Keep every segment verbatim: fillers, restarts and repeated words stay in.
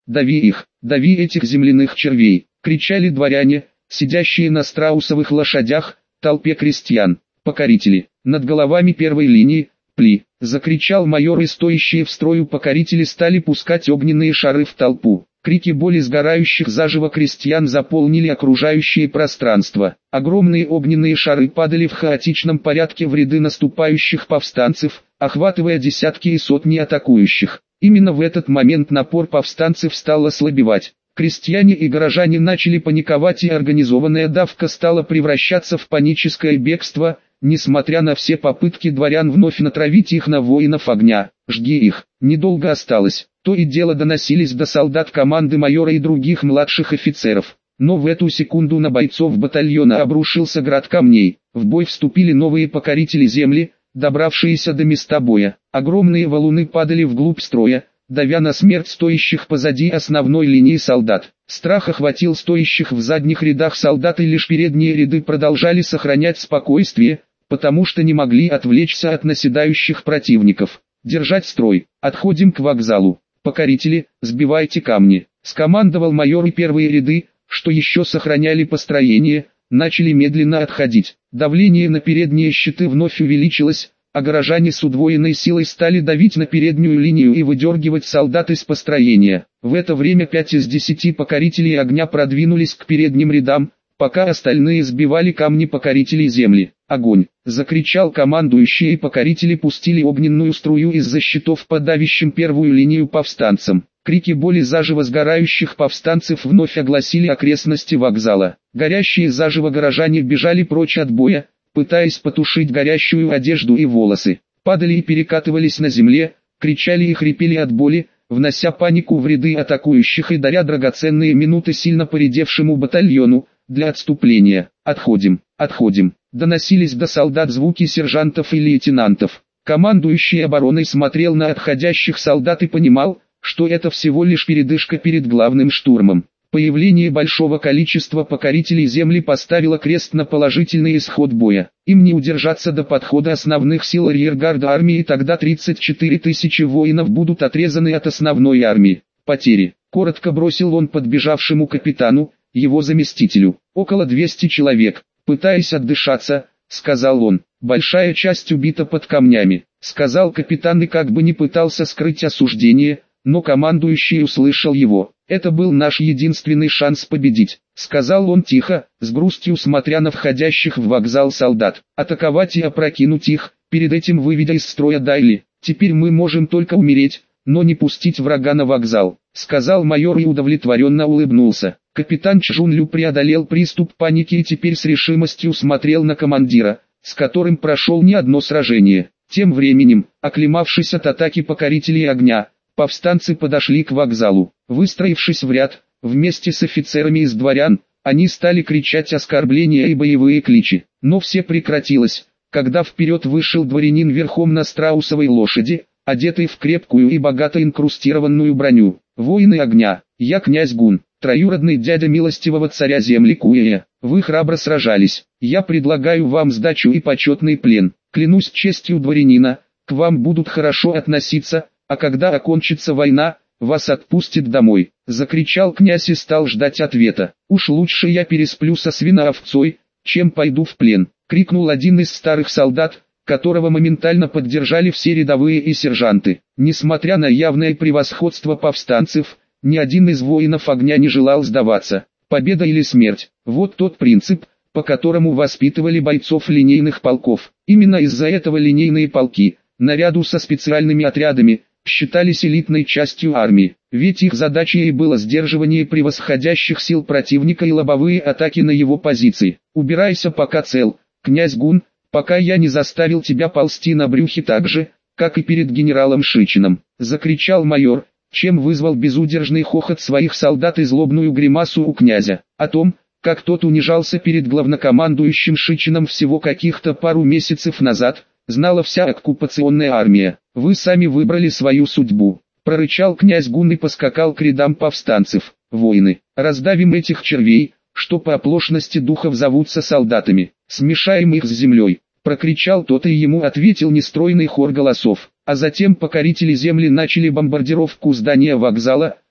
дави их, дави этих земляных червей!» — кричали дворяне, сидящие на страусовых лошадях, толпе крестьян. «Покорители!» Над головами первой линии, «Пли!» — закричал майор, и стоящие в строю покорители стали пускать огненные шары в толпу. Крики боли сгорающих заживо крестьян заполнили окружающее пространство. Огромные огненные шары падали в хаотичном порядке в ряды наступающих повстанцев, охватывая десятки и сотни атакующих. Именно в этот момент напор повстанцев стал ослабевать. Крестьяне и горожане начали паниковать, и организованная давка стала превращаться в паническое бегство, несмотря на все попытки дворян вновь натравить их на воинов огня. «Жги их!» Недолго осталось. То и дело доносились до солдат команды майора и других младших офицеров. Но в эту секунду на бойцов батальона обрушился град камней. В бой вступили новые покорители земли, добравшиеся до места боя. Огромные валуны падали вглубь строя, давя на смерть стоящих позади основной линии солдат. Страх охватил стоящих в задних рядах солдат, и лишь передние ряды продолжали сохранять спокойствие, потому что не могли отвлечься от наседающих противников. «Держать строй! Отходим к вокзалу! Покорители, сбивайте камни!» — скомандовал майор, и первые ряды, что еще сохраняли построение, начали медленно отходить. Давление на передние щиты вновь увеличилось, а горожане с удвоенной силой стали давить на переднюю линию и выдергивать солдат из построения. В это время пять из десяти покорителей огня продвинулись к передним рядам, пока остальные сбивали камни покорителей земли. «Огонь!» — закричал командующий, и покорители пустили огненную струю из-за щитов по давящим первую линию повстанцам. Крики боли заживо сгорающих повстанцев вновь огласили окрестности вокзала. Горящие заживо горожане бежали прочь от боя, пытаясь потушить горящую одежду и волосы. Падали и перекатывались на земле, кричали и хрипели от боли, внося панику в ряды атакующих и даря драгоценные минуты сильно поредевшему батальону для отступления. «Отходим, отходим!» Доносились до солдат звуки сержантов и лейтенантов. Командующий обороной смотрел на отходящих солдат и понимал, что это всего лишь передышка перед главным штурмом. Появление большого количества покорителей земли поставило крест на положительный исход боя. Им не удержаться до подхода основных сил арьергарда армии, и тогда тридцать четыре тысячи воинов будут отрезаны от основной армии. «Потери», — коротко бросил он подбежавшему капитану, его заместителю. «Около двухсот человек». «Пытаясь отдышаться», — сказал он. «Большая часть убита под камнями», — сказал капитан, и как бы не пытался скрыть осуждение, но командующий услышал его. «Это был наш единственный шанс победить», — сказал он тихо, с грустью смотря на входящих в вокзал солдат. «Атаковать и опрокинуть их, перед этим выведя из строя Дайли. Теперь мы можем только умереть, но не пустить врага на вокзал», — сказал майор и удовлетворенно улыбнулся. Капитан Чжунлю преодолел приступ паники и теперь с решимостью смотрел на командира, с которым прошел не одно сражение. Тем временем, оклемавшись от атаки покорителей огня, повстанцы подошли к вокзалу. Выстроившись в ряд, вместе с офицерами из дворян, они стали кричать оскорбления и боевые кличи. Но все прекратилось, когда вперед вышел дворянин верхом на страусовой лошади, одетый в крепкую и богато инкрустированную броню. «Воины огня, я князь Гун, троюродный дядя милостивого царя земли Куэя. Вы храбро сражались, я предлагаю вам сдачу и почетный плен. Клянусь честью дворянина, к вам будут хорошо относиться, а когда окончится война, вас отпустят домой», — закричал князь и стал ждать ответа. «Уж лучше я пересплю со свиноовцой, чем пойду в плен», — крикнул один из старых солдат, которого моментально поддержали все рядовые и сержанты. Несмотря на явное превосходство повстанцев, ни один из воинов огня не желал сдаваться. Победа или смерть – вот тот принцип, по которому воспитывали бойцов линейных полков. Именно из-за этого линейные полки, наряду со специальными отрядами, считались элитной частью армии. Ведь их задачей и было сдерживание превосходящих сил противника и лобовые атаки на его позиции. «Убирайся, пока цел, князь Гун, пока я не заставил тебя ползти на брюхе так же, как и перед генералом Шичином», — закричал майор, чем вызвал безудержный хохот своих солдат и злобную гримасу у князя. О том, как тот унижался перед главнокомандующим Шичином всего каких-то пару месяцев назад, знала вся оккупационная армия. «Вы сами выбрали свою судьбу», — прорычал князь Гун и поскакал к рядам повстанцев. «Воины, раздавим этих червей, что по оплошности духов зовутся солдатами, смешаем их с землей», — прокричал тот, и ему ответил нестройный хор голосов. А затем покорители земли начали бомбардировку здания вокзала,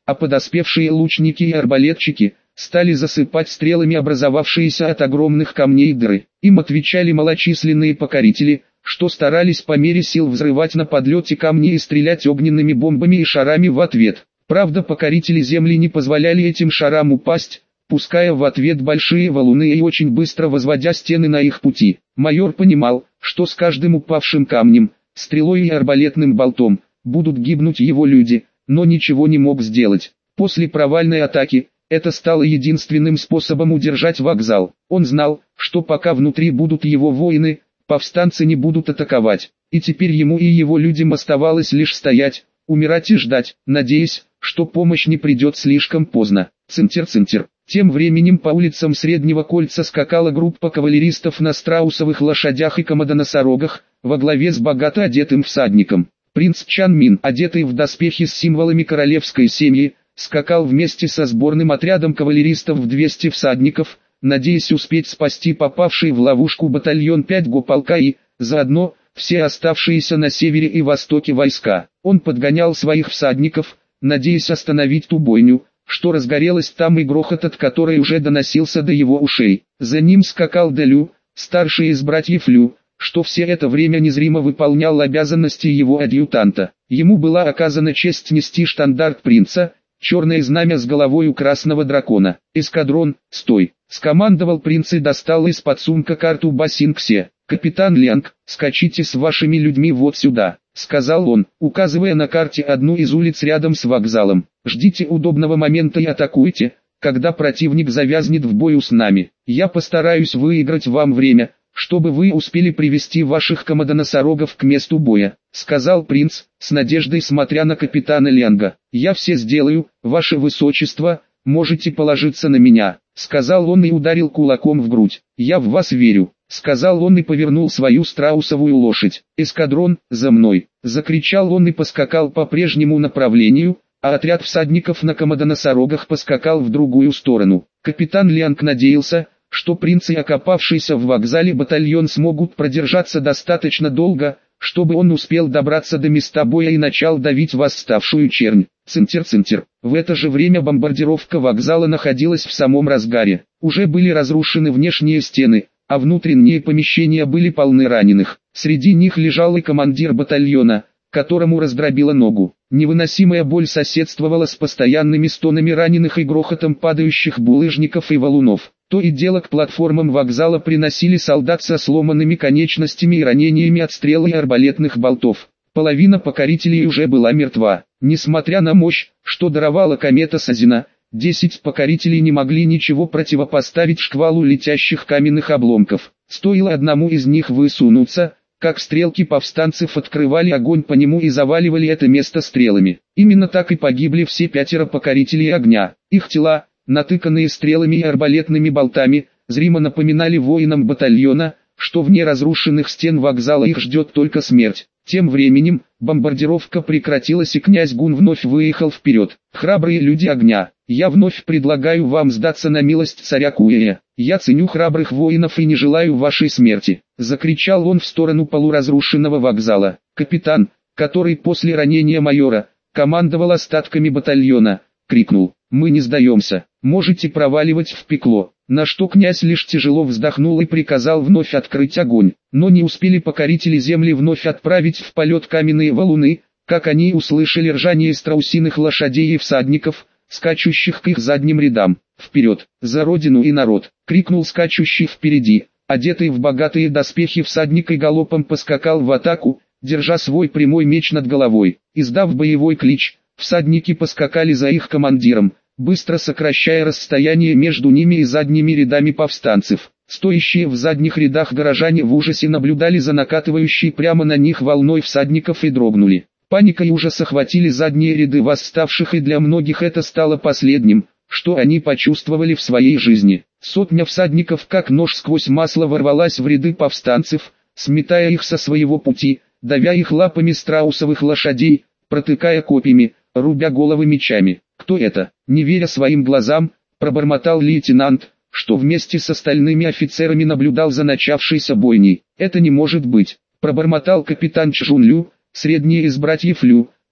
а подоспевшие лучники и арбалетчики стали засыпать стрелами образовавшиеся от огромных камней дыры. Им отвечали малочисленные покорители, что старались по мере сил взрывать на подлете камни и стрелять огненными бомбами и шарами в ответ. Правда, покорители земли не позволяли этим шарам упасть, пуская в ответ большие валуны и очень быстро возводя стены на их пути. Майор понимал, что с каждым упавшим камнем, стрелой и арбалетным болтом будут гибнуть его люди, но ничего не мог сделать. После провальной атаки это стало единственным способом удержать вокзал. Он знал, что пока внутри будут его воины, повстанцы не будут атаковать, и теперь ему и его людям оставалось лишь стоять, умирать и ждать, надеясь, что помощь не придет слишком поздно. Цинтер-цинтер. Тем временем по улицам Среднего Кольца скакала группа кавалеристов на страусовых лошадях и комодоносорогах, во главе с богато одетым всадником. Принц Чан Мин, одетый в доспехи с символами королевской семьи, скакал вместе со сборным отрядом кавалеристов в двести всадников, надеясь успеть спасти попавший в ловушку батальон пятого полка и, заодно, все оставшиеся на севере и востоке войска. Он подгонял своих всадников, надеясь остановить ту бойню, что разгорелась там и грохот от которой уже доносился до его ушей. За ним скакал Дэлю, старший из братьев Лю, что все это время незримо выполнял обязанности его адъютанта. Ему была оказана честь нести штандарт принца, черное знамя с головой у красного дракона. «Эскадрон, стой!» — скомандовал принц и достал из-под сумка карту Басингсе. «Капитан Лянг, скачите с вашими людьми вот сюда», — сказал он, указывая на карте одну из улиц рядом с вокзалом. «Ждите удобного момента и атакуйте, когда противник завязнет в бою с нами. Я постараюсь выиграть вам время, чтобы вы успели привести ваших комодоносорогов к месту боя», — сказал принц, с надеждой смотря на капитана Лянга. «Я все сделаю, ваше высочество, можете положиться на меня», — сказал он и ударил кулаком в грудь. «Я в вас верю», — сказал он и повернул свою страусовую лошадь. «Эскадрон, за мной!» — закричал он и поскакал по прежнему направлению, а отряд всадников на комодоносорогах поскакал в другую сторону. Капитан Лянг надеялся, что принц и окопавшийся в вокзале батальон смогут продержаться достаточно долго, чтобы он успел добраться до места боя и начал давить восставшую чернь. Цинтер-цинтер. В это же время бомбардировка вокзала находилась в самом разгаре. Уже были разрушены внешние стены, а внутренние помещения были полны раненых. Среди них лежал и командир батальона, которому раздробило ногу. Невыносимая боль соседствовала с постоянными стонами раненых и грохотом падающих булыжников и валунов. То и дело к платформам вокзала приносили солдат со сломанными конечностями и ранениями от стрел и арбалетных болтов. Половина покорителей уже была мертва. Несмотря на мощь, что даровала комета Сазина, десять покорителей не могли ничего противопоставить шквалу летящих каменных обломков. Стоило одному из них высунуться, как стрелки повстанцев открывали огонь по нему и заваливали это место стрелами. Именно так и погибли все пятеро покорителей огня. Их тела, натыканные стрелами и арбалетными болтами, зримо напоминали воинам батальона, что вне разрушенных стен вокзала их ждет только смерть. Тем временем, бомбардировка прекратилась и князь Гун вновь выехал вперед. «Храбрые люди огня, я вновь предлагаю вам сдаться на милость царя Куэя. Я ценю храбрых воинов и не желаю вашей смерти», — закричал он в сторону полуразрушенного вокзала. Капитан, который после ранения майора командовал остатками батальона, крикнул: «Мы не сдаемся, можете проваливать в пекло», на что князь лишь тяжело вздохнул и приказал вновь открыть огонь. Но не успели покорители земли вновь отправить в полет каменные валуны, как они услышали ржание страусиных лошадей и всадников, скачущих к их задним рядам. «Вперед, за родину и народ!» — крикнул скачущий впереди, одетый в богатые доспехи всадник и галопом поскакал в атаку, держа свой прямой меч над головой. Издав боевой клич, всадники поскакали за их командиром, быстро сокращая расстояние между ними и задними рядами повстанцев. Стоящие в задних рядах горожане в ужасе наблюдали за накатывающей прямо на них волной всадников и дрогнули. Паника и ужас охватили задние ряды восставших, и для многих это стало последним, что они почувствовали в своей жизни. Сотня всадников как нож сквозь масло ворвалась в ряды повстанцев, сметая их со своего пути, давя их лапами страусовых лошадей, протыкая копьями, рубя головы мечами. «Кто это?» — не веря своим глазам, пробормотал лейтенант, что вместе с остальными офицерами наблюдал за начавшейся бойней. «Это не может быть», — пробормотал капитан Чжун Лю, средний из братьев Лю,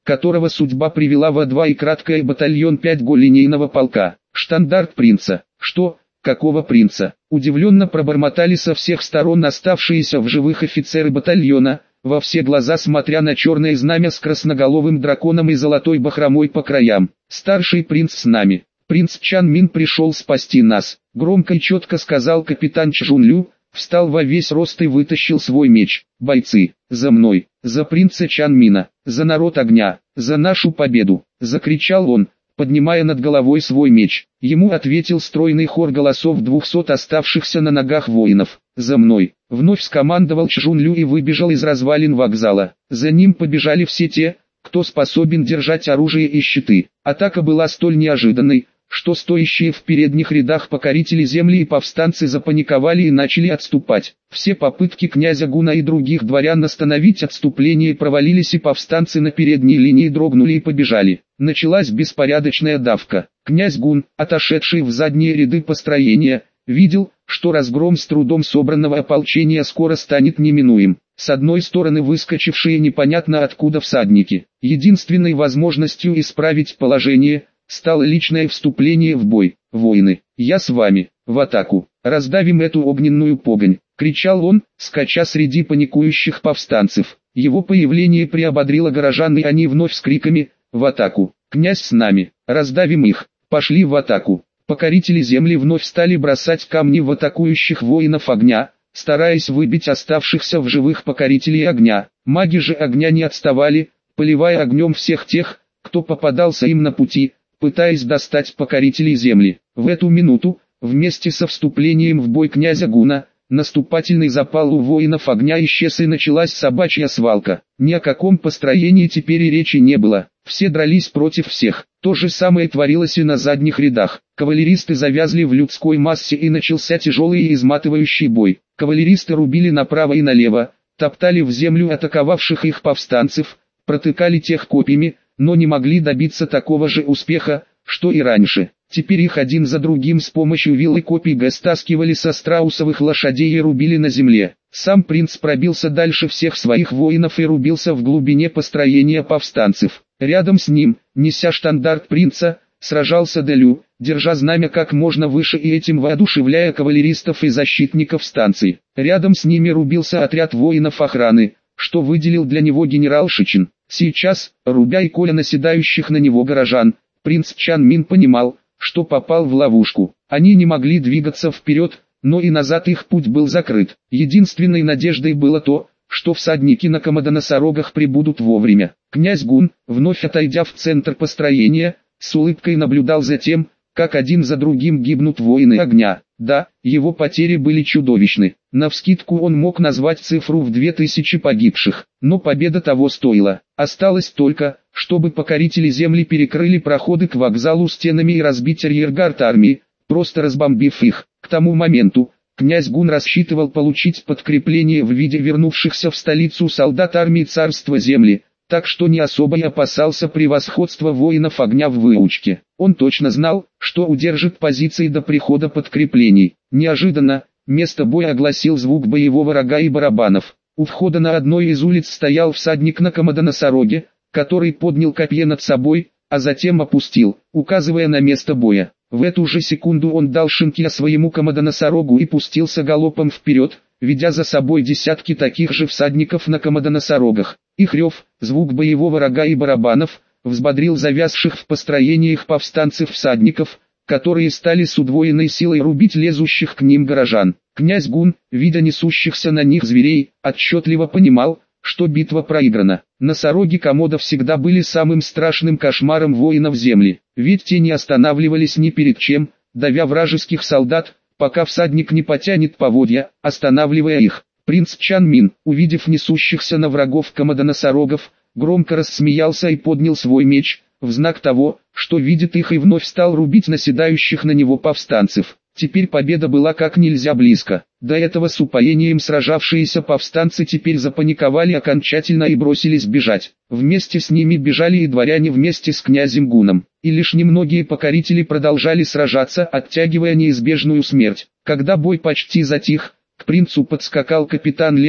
которого судьба привела во два и краткое батальон пять го линейного полка. Штандарт принца. Что? Какого принца? Удивленно пробормотали со всех сторон оставшиеся в живых офицеры батальона, во все глаза смотря на черное знамя с красноголовым драконом и золотой бахромой по краям. Старший принц с нами. Принц Чан Мин пришел спасти нас. Громко и четко сказал капитан Чжун Лю, встал во весь рост и вытащил свой меч. Бойцы, за мной, за принца Чан Мина, за народ огня, за нашу победу, закричал он, поднимая над головой свой меч. Ему ответил стройный хор голосов двухсот оставшихся на ногах воинов. «За мной!» — вновь скомандовал Чжун Лю и выбежал из развалин вокзала. За ним побежали все те, кто способен держать оружие и щиты. Атака была столь неожиданной, что стоящие в передних рядах покорители земли и повстанцы запаниковали и начали отступать. Все попытки князя Гуна и других дворян остановить отступление провалились, и повстанцы на передней линии дрогнули и побежали. Началась беспорядочная давка. Князь Гун, отошедший в задние ряды построения, видел, что разгром с трудом собранного ополчения скоро станет неминуем. С одной стороны выскочившие непонятно откуда всадники. Единственной возможностью исправить положение стало личное вступление в бой. «Воины, я с вами, в атаку, раздавим эту огненную погонь», — кричал он, скача среди паникующих повстанцев. Его появление приободрило горожан, и они вновь с криками «В атаку! Князь с нами! Раздавим их!» пошли в атаку. Покорители земли вновь стали бросать камни в атакующих воинов огня, стараясь выбить оставшихся в живых покорителей огня. Маги же огня не отставали, поливая огнем всех тех, кто попадался им на пути, пытаясь достать покорителей земли. В эту минуту, вместе со вступлением в бой князя Гуна, наступательный запал у воинов огня исчез, и началась собачья свалка. Ни о каком построении теперь и речи не было. Все дрались против всех. То же самое творилось и на задних рядах. Кавалеристы завязли в людской массе, и начался тяжелый и изматывающий бой. Кавалеристы рубили направо и налево, топтали в землю атаковавших их повстанцев, протыкали тех копьями, но не могли добиться такого же успеха, что и раньше. Теперь их один за другим с помощью вил и копий г стаскивали со страусовых лошадей и рубили на земле. Сам принц пробился дальше всех своих воинов и рубился в глубине построения повстанцев. Рядом с ним, неся штандарт принца, сражался Делю, держа знамя как можно выше и этим воодушевляя кавалеристов и защитников станций. Рядом с ними рубился отряд воинов охраны, что выделил для него генерал Шичин. Сейчас, рубя и коля наседающих на него горожан, принц Чан Мин понимал, что попал в ловушку. Они не могли двигаться вперед, но и назад их путь был закрыт. Единственной надеждой было то, что всадники на комодоносорогах прибудут вовремя. Князь Гун, вновь отойдя в центр построения, с улыбкой наблюдал за тем, как один за другим гибнут воины огня. Да, его потери были чудовищны. Навскидку он мог назвать цифру в две тысячи погибших, но победа того стоила. Осталось только, чтобы покорители земли перекрыли проходы к вокзалу стенами и разбить арьергард армии, просто разбомбив их. К тому моменту, князь Гун рассчитывал получить подкрепление в виде вернувшихся в столицу солдат армии царства земли, так что не особо и опасался превосходства воинов огня в выучке. Он точно знал, что удержит позиции до прихода подкреплений. Неожиданно, место боя огласил звук боевого рога и барабанов. У входа на одной из улиц стоял всадник на комодоносороге, который поднял копье над собой, а затем опустил, указывая на место боя. В эту же секунду он дал шинкья своему комодоносорогу и пустился галопом вперед, ведя за собой десятки таких же всадников на комодоносорогах. Их рев, звук боевого рога и барабанов, взбодрил завязших в построениях повстанцев всадников, которые стали с удвоенной силой рубить лезущих к ним горожан. Князь Гун, видя несущихся на них зверей, отчетливо понимал, что битва проиграна. Носороги комода всегда были самым страшным кошмаром воинов земли, ведь те не останавливались ни перед чем, давя вражеских солдат, пока всадник не потянет поводья, останавливая их. Принц Чан Мин, увидев несущихся на врагов комодоносорогов, громко рассмеялся и поднял свой меч, в знак того, что видит их, и вновь стал рубить наседающих на него повстанцев. Теперь победа была как нельзя близко. До этого с упоением сражавшиеся повстанцы теперь запаниковали окончательно и бросились бежать. Вместе с ними бежали и дворяне вместе с князем Гуном. И лишь немногие покорители продолжали сражаться, оттягивая неизбежную смерть. Когда бой почти затих, к принцу подскакал капитан Лянг,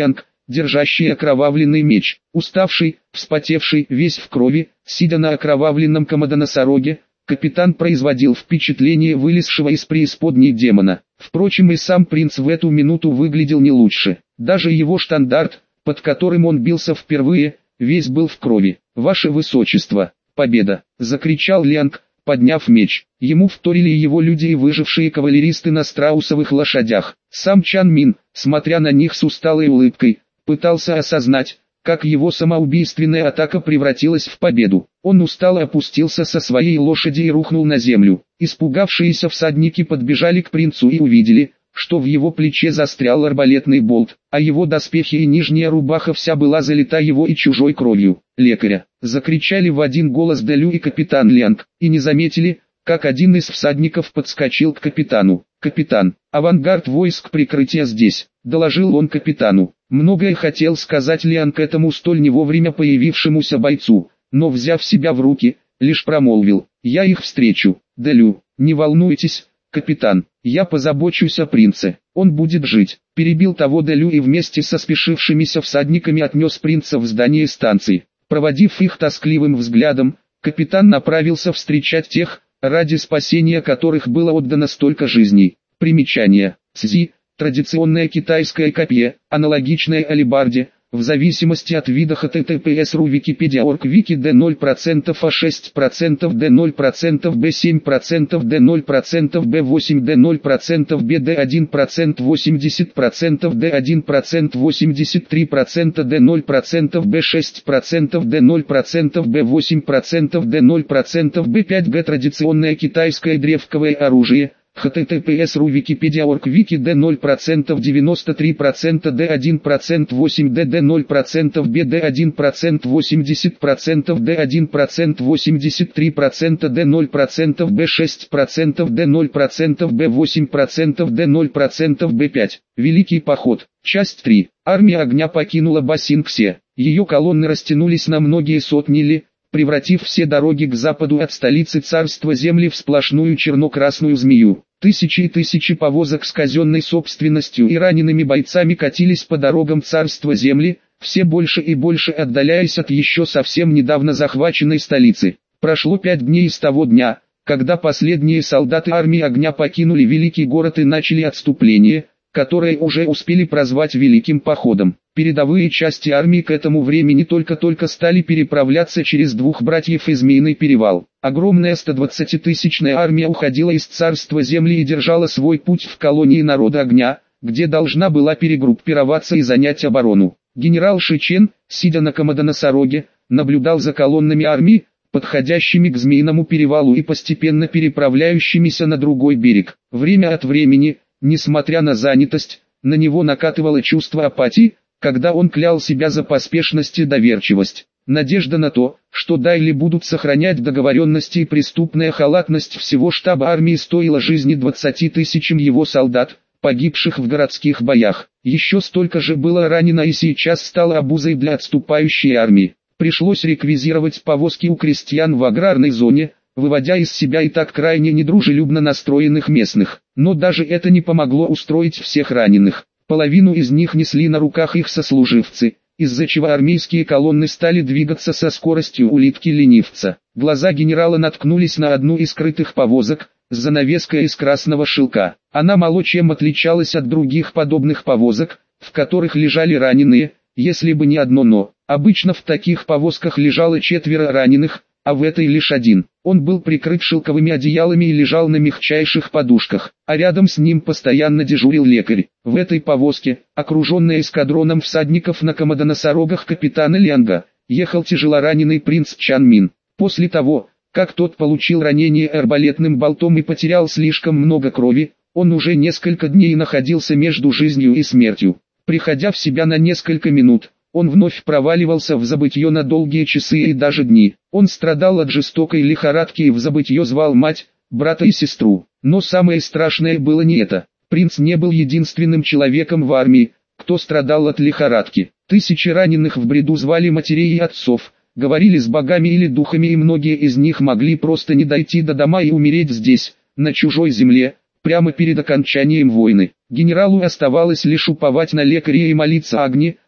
держащий окровавленный меч. Уставший, вспотевший, весь в крови, сидя на окровавленном комодоносороге, капитан производил впечатление вылезшего из преисподней демона. Впрочем, и сам принц в эту минуту выглядел не лучше. Даже его штандарт, под которым он бился впервые, весь был в крови. «Ваше высочество, победа!» — закричал Лианг, подняв меч. Ему вторили его люди и выжившие кавалеристы на страусовых лошадях. Сам Чан Мин, смотря на них с усталой улыбкой, пытался осознать, как его самоубийственная атака превратилась в победу. Он устало опустился со своей лошади и рухнул на землю. Испугавшиеся всадники подбежали к принцу и увидели, что в его плече застрял арбалетный болт, а его доспехи и нижняя рубаха вся была залита его и чужой кровью. «Лекаря!» — закричали в один голос Дэлю и капитан Лианг, и не заметили, как один из всадников подскочил к капитану. «Капитан, авангард войск прикрытия здесь», — доложил он капитану. Многое хотел сказать Лианг этому столь не вовремя появившемуся бойцу, но, взяв себя в руки, лишь промолвил: «Я их встречу, Дэлю, не волнуйтесь, капитан, я позабочусь о принце, он будет жить». Перебил того Дэлю и вместе со спешившимися всадниками отнес принца в здание станции. Проводив их тоскливым взглядом, капитан направился встречать тех, ради спасения которых было отдано столько жизней. Примечание. Цзи – традиционное китайское копье, аналогичное алебарде, в зависимости от вида эйч ти ти пи эс точка ру Википедия точка орг Вики Д ноль процентов А шесть процентов Д ноль процентов Б семь процентов Д ноль процентов Б восемь Д ноль процентов Б Д один процент восемьдесят процентов Д один процент восемьдесят три процента Д ноль процентов Б шесть процентов Д ноль процентов Б восемь процентов Д ноль процентов Б пять Г традиционное китайское древковое оружие. эйч ти ти пи эс точка ру Википедия точка орг Вики Д ноль процентов девяносто три процента Д один процент восемь Д Д ноль процентов Б Д один процент восемьдесят процентов Д один процент восемьдесят три процента Д ноль процентов Б шесть процентов Д ноль процентов Б восемь процентов Д ноль процентов Б пять. Великий поход. Часть три. Армия огня покинула Басинксе. Ее колонны растянулись на многие сотни ли, превратив все дороги к западу от столицы царства земли в сплошную черно-красную змею. Тысячи и тысячи повозок с казенной собственностью и ранеными бойцами катились по дорогам царства земли, все больше и больше отдаляясь от еще совсем недавно захваченной столицы. Прошло пять дней с того дня, когда последние солдаты армии огня покинули великий город и начали отступление, которое уже успели прозвать Великим походом. Передовые части армии к этому времени только-только стали переправляться через двух братьев и Змеиный перевал. Огромная стодвадцатитысячная армия уходила из царства земли и держала свой путь в колонии народа огня, где должна была перегруппироваться и занять оборону. Генерал Шичен, сидя на комодоносороге, наблюдал за колоннами армии, подходящими к Змеиному перевалу и постепенно переправляющимися на другой берег. Время от времени, несмотря на занятость, на него накатывало чувство апатии, когда он клял себя за поспешность и доверчивость. Надежда на то, что Дайли будут сохранять договоренности и преступная халатность всего штаба армии стоила жизни двадцати тысячам его солдат, погибших в городских боях. Еще столько же было ранено и сейчас стало обузой для отступающей армии. Пришлось реквизировать повозки у крестьян в аграрной зоне, выводя из себя и так крайне недружелюбно настроенных местных. Но даже это не помогло устроить всех раненых. Половину из них несли на руках их сослуживцы, из-за чего армейские колонны стали двигаться со скоростью улитки-ленивца. Глаза генерала наткнулись на одну из скрытых повозок, с занавеской из красного шелка. Она мало чем отличалась от других подобных повозок, в которых лежали раненые, если бы не одно «но». Обычно в таких повозках лежало четверо раненых, а в этой лишь один. Он был прикрыт шелковыми одеялами и лежал на мягчайших подушках, а рядом с ним постоянно дежурил лекарь. В этой повозке, окруженная эскадроном всадников на комодоносорогах капитана Лианга, ехал тяжелораненый принц Чан Мин. После того, как тот получил ранение арбалетным болтом и потерял слишком много крови, он уже несколько дней находился между жизнью и смертью. Приходя в себя на несколько минут, он вновь проваливался в забытье на долгие часы и даже дни. Он страдал от жестокой лихорадки и в забытье звал мать, брата и сестру. Но самое страшное было не это. Принц не был единственным человеком в армии, кто страдал от лихорадки. Тысячи раненых в бреду звали матерей и отцов, говорили с богами или духами, и многие из них могли просто не дойти до дома и умереть здесь, на чужой земле, прямо перед окончанием войны. Генералу оставалось лишь уповать на лекаря и молиться огне,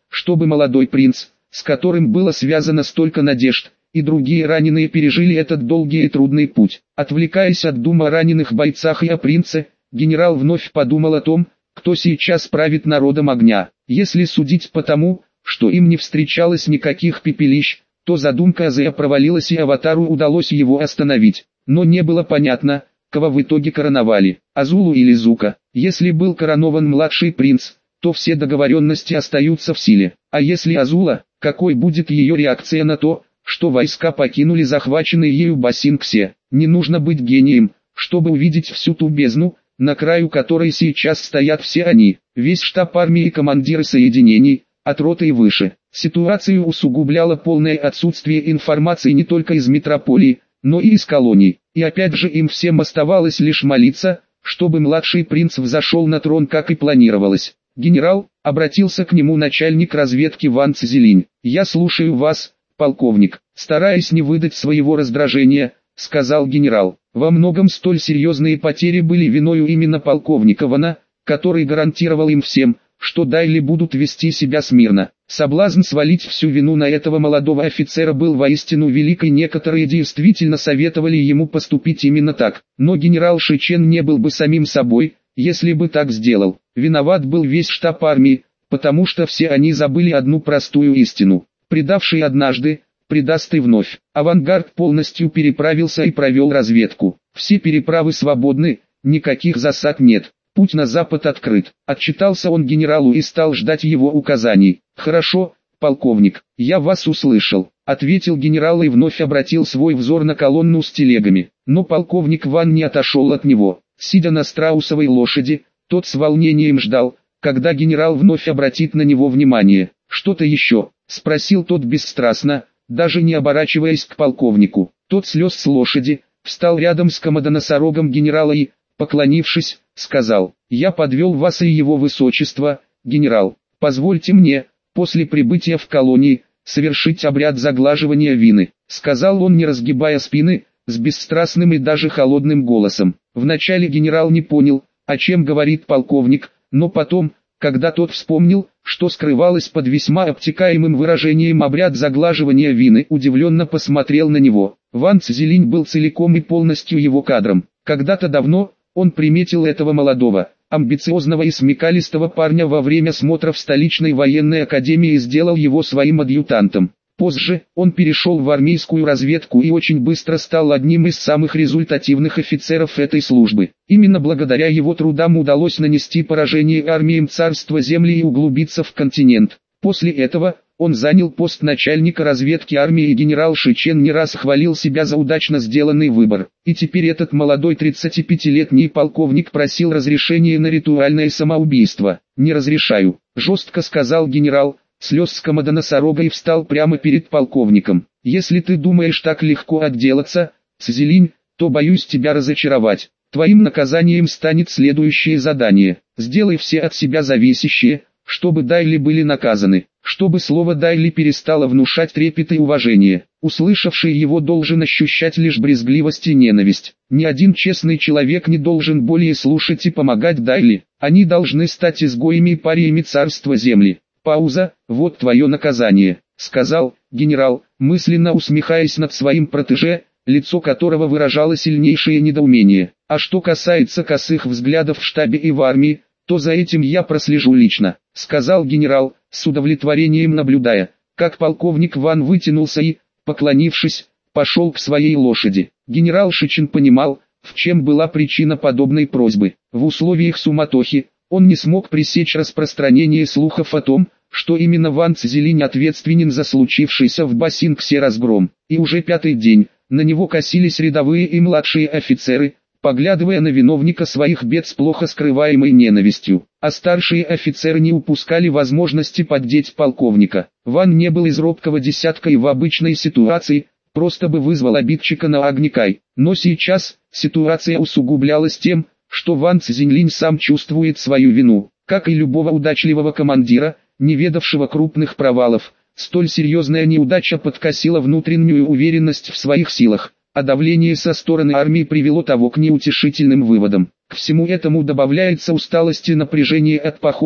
чтобы молодой принц, с которым было связано столько надежд, и другие раненые пережили этот долгий и трудный путь. Отвлекаясь от дум о раненых бойцах и о принце, генерал вновь подумал о том, кто сейчас правит народом огня. Если судить по тому, что им не встречалось никаких пепелищ, то задумка Азея провалилась и Аватару удалось его остановить. Но не было понятно, кого в итоге короновали, Азулу или Зука. Если был коронован младший принц, то все договоренности остаются в силе. А если Азула, какой будет ее реакция на то, что войска покинули захваченный ею Басинксе? Не нужно быть гением, чтобы увидеть всю ту бездну, на краю которой сейчас стоят все они, весь штаб армии и командиры соединений, от роты и выше. Ситуацию усугубляло полное отсутствие информации не только из метрополии, но и из колоний. И опять же им всем оставалось лишь молиться, чтобы младший принц взошел на трон, как и планировалось. «Генерал», — обратился к нему начальник разведки Ван Цзилинь, — «я слушаю вас, полковник». Стараясь не выдать своего раздражения, сказал генерал, во многом столь серьезные потери были виною именно полковника Вана, который гарантировал им всем, что Дайли будут вести себя смирно. Соблазн свалить всю вину на этого молодого офицера был воистину велик, и некоторые действительно советовали ему поступить именно так. Но генерал Шичен не был бы самим собой, если бы так сделал. Виноват был весь штаб армии, потому что все они забыли одну простую истину. Предавший однажды, предаст и вновь. Авангард полностью переправился и провел разведку. Все переправы свободны, никаких засад нет. Путь на запад открыт. Отчитался он генералу и стал ждать его указаний. «Хорошо, полковник, я вас услышал», — ответил генерал и вновь обратил свой взор на колонну с телегами. Но полковник Ван не отошел от него. Сидя на страусовой лошади, тот с волнением ждал, когда генерал вновь обратит на него внимание. «Что-то еще?» — спросил тот бесстрастно, даже не оборачиваясь к полковнику. Тот слез с лошади, встал рядом с комодоносорогом генерала и, поклонившись, сказал: «Я подвел вас и его высочество, генерал. Позвольте мне, после прибытия в колонии, совершить обряд заглаживания вины», — сказал он, не разгибая спины, с бесстрастным и даже холодным голосом. Вначале генерал не понял, о чем говорит полковник, но потом, когда тот вспомнил, что скрывалось под весьма обтекаемым выражением «обряд заглаживания вины», удивленно посмотрел на него. Ван Цзилинь был целиком и полностью его кадром. Когда-то давно он приметил этого молодого, амбициозного и смекалистого парня во время смотра в столичной военной академии и сделал его своим адъютантом. Позже он перешел в армейскую разведку и очень быстро стал одним из самых результативных офицеров этой службы. Именно благодаря его трудам удалось нанести поражение армиям царства Земли и углубиться в континент. После этого он занял пост начальника разведки армии, и генерал Шичен не раз хвалил себя за удачно сделанный выбор. И теперь этот молодой тридцатипятилетний полковник просил разрешения на ритуальное самоубийство. «Не разрешаю», — жестко сказал генерал, слез с комодоносорога и встал прямо перед полковником. «Если ты думаешь так легко отделаться, Цзилинь, то боюсь тебя разочаровать. Твоим наказанием станет следующее задание. Сделай все от себя зависящее, чтобы Дайли были наказаны, чтобы слово Дайли перестало внушать трепет и уважение. Услышавший его должен ощущать лишь брезгливость и ненависть. Ни один честный человек не должен более слушать и помогать Дайли. Они должны стать изгоями и париями царства Земли». «Пауза, вот твое наказание», — сказал генерал, мысленно усмехаясь над своим протеже, лицо которого выражало сильнейшее недоумение. «А что касается косых взглядов в штабе и в армии, то за этим я прослежу лично», — сказал генерал, с удовлетворением наблюдая, как полковник Ван вытянулся и, поклонившись, пошел к своей лошади. Генерал Шичен понимал, в чем была причина подобной просьбы. В условиях суматохи он не смог пресечь распространение слухов о том, что именно Ван Цзилинь ответственен за случившийся в Басинксе разгром. И уже пятый день на него косились рядовые и младшие офицеры, поглядывая на виновника своих бед с плохо скрываемой ненавистью. А старшие офицеры не упускали возможности поддеть полковника. Ван не был из робкого десятка и в обычной ситуации просто бы вызвал обидчика на огнекай. Но сейчас ситуация усугублялась тем, что Ван Цзилинь сам чувствует свою вину. Как и любого удачливого командира, не ведавшего крупных провалов, столь серьезная неудача подкосила внутреннюю уверенность в своих силах, а давление со стороны армии привело того к неутешительным выводам. К всему этому добавляется усталость и напряжение от похода,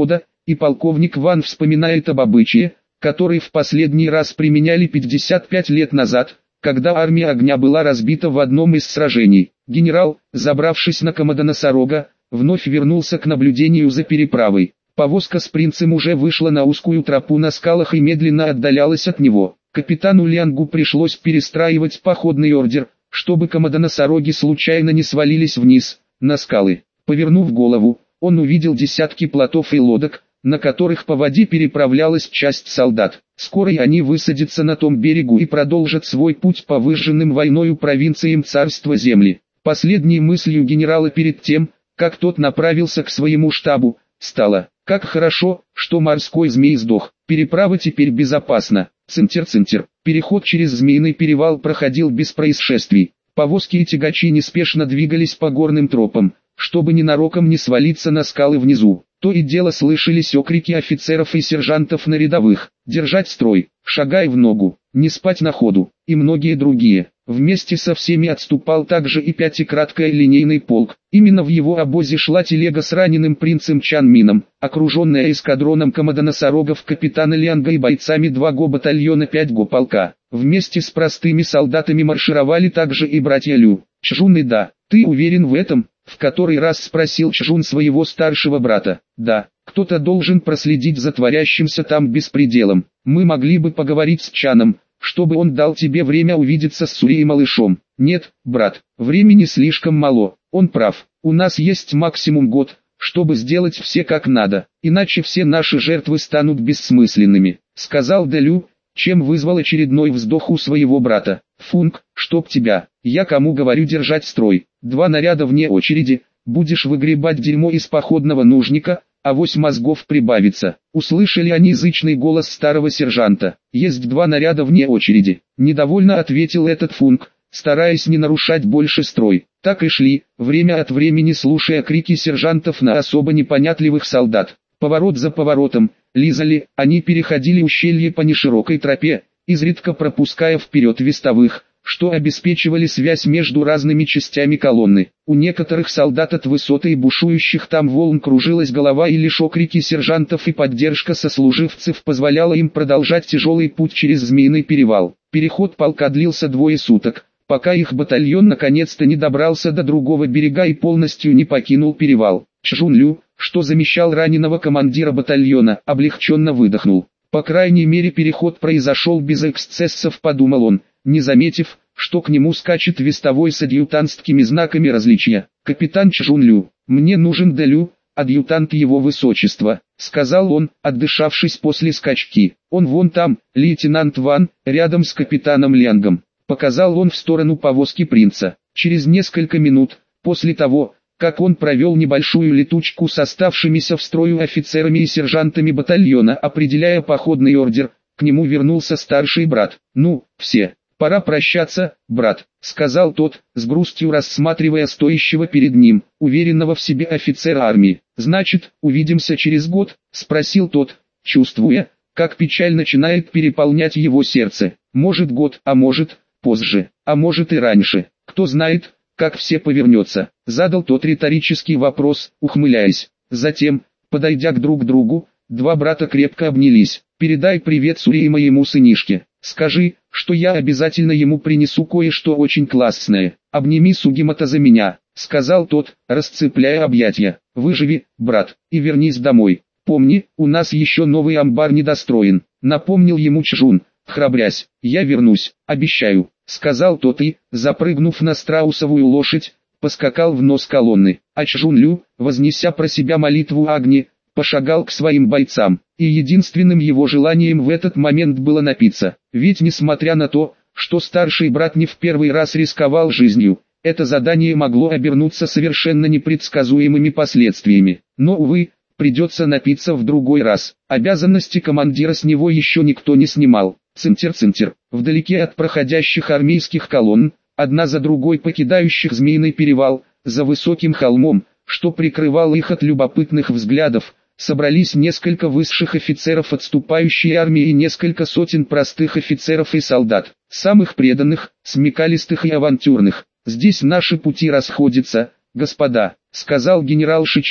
И полковник Ван вспоминает об обычае, который в последний раз применяли пятьдесят пять лет назад, когда армия огня была разбита в одном из сражений. Генерал, забравшись на Комодоносорога, вновь вернулся к наблюдению за переправой. Повозка с принцем уже вышла на узкую тропу на скалах и медленно отдалялась от него. Капитану Лянгу пришлось перестраивать походный ордер, чтобы Комодоносороги случайно не свалились вниз, на скалы. Повернув голову, он увидел десятки плотов и лодок, на которых по воде переправлялась часть солдат. Скоро и они высадятся на том берегу и продолжат свой путь по выжженным войною провинциям царства земли. Последней мыслью генерала перед тем, как тот направился к своему штабу, стало: как хорошо, что морской змей сдох, переправа теперь безопасна. Цинтер-цинтер. Переход через Змеиный перевал проходил без происшествий. Повозки и тягачи неспешно двигались по горным тропам, чтобы ненароком не свалиться на скалы внизу. То и дело слышались окрики офицеров и сержантов на рядовых: «Держать строй! Шагай в ногу! Не спать на ходу!» и многие другие. Вместе со всеми отступал также и пятикраткий линейный полк. Именно в его обозе шла телега с раненым принцем Чанмином, окруженная эскадроном комодоносорогов капитана Лянга и бойцами два го батальона пять го полка. Вместе с простыми солдатами маршировали также и братья Лю. «Чжун, и да, ты уверен в этом?» — в который раз спросил Чжун своего старшего брата. «Да, кто-то должен проследить за творящимся там беспределом. Мы могли бы поговорить с Чаном, чтобы он дал тебе время увидеться с Сури и малышом». «Нет, брат, времени слишком мало, он прав. У нас есть максимум год, чтобы сделать все как надо, иначе все наши жертвы станут бессмысленными», — сказал Дэлю, чем вызвал очередной вздох у своего брата. «Фунг, чтоб тебя, я кому говорю держать строй, два наряда вне очереди, будешь выгребать дерьмо из походного нужника, авось мозгов прибавится». Услышали они язычный голос старого сержанта. «Есть два наряда вне очереди», — недовольно ответил этот Фунг, стараясь не нарушать больше строй. Так и шли, время от времени слушая крики сержантов на особо непонятливых солдат. Поворот за поворотом, лизали, они переходили ущелье по неширокой тропе, изредка пропуская вперед вестовых, что обеспечивали связь между разными частями колонны. У некоторых солдат от высоты и бушующих там волн кружилась голова, и лишь окрики сержантов и поддержка сослуживцев позволяла им продолжать тяжелый путь через Змеиный перевал. Переход полка длился двое суток, пока их батальон наконец-то не добрался до другого берега и полностью не покинул перевал. Чжун Лю, что замещал раненого командира батальона, облегченно выдохнул. По крайней мере переход произошел без эксцессов, подумал он, не заметив, что к нему скачет вестовой с адъютантскими знаками различия. «Капитан Чжун Лю, мне нужен Дэлю, адъютант его высочества», — сказал он, отдышавшись после скачки. «Он вон там, лейтенант Ван, рядом с капитаном Лянгом», — показал он в сторону повозки принца. Через несколько минут, после того, как он провел небольшую летучку с оставшимися в строю офицерами и сержантами батальона, определяя походный ордер, к нему вернулся старший брат. «Ну, все, пора прощаться, брат», — сказал тот, с грустью рассматривая стоящего перед ним, уверенного в себе офицера армии. «Значит, увидимся через год?» — спросил тот, чувствуя, как печаль начинает переполнять его сердце. «Может год, а может, позже, а может и раньше, кто знает, как все повернется», — задал тот риторический вопрос, ухмыляясь. Затем, подойдя к друг другу, два брата крепко обнялись. «Передай привет Сури и моему сынишке. Скажи, что я обязательно ему принесу кое-что очень классное. Обними Сугимото за меня», — сказал тот, расцепляя объятия. «Выживи, брат, и вернись домой. Помни, у нас еще новый амбар недостроен», — напомнил ему Чжун, храбрясь. «Я вернусь, обещаю», — сказал тот и, запрыгнув на страусовую лошадь, поскакал в нос колонны. А Чжун Лю, вознеся про себя молитву Агни, пошагал к своим бойцам, и единственным его желанием в этот момент было напиться. Ведь несмотря на то, что старший брат не в первый раз рисковал жизнью, это задание могло обернуться совершенно непредсказуемыми последствиями. Но, увы, придется напиться в другой раз. Обязанности командира с него еще никто не снимал. Цинтер-цинтер. Вдалеке от проходящих армейских колонн, одна за другой покидающих Змеиный перевал, за высоким холмом, что прикрывал их от любопытных взглядов, собрались несколько высших офицеров отступающей армии и несколько сотен простых офицеров и солдат, самых преданных, смекалистых и авантюрных. «Здесь наши пути расходятся, господа», — сказал генерал Шичин,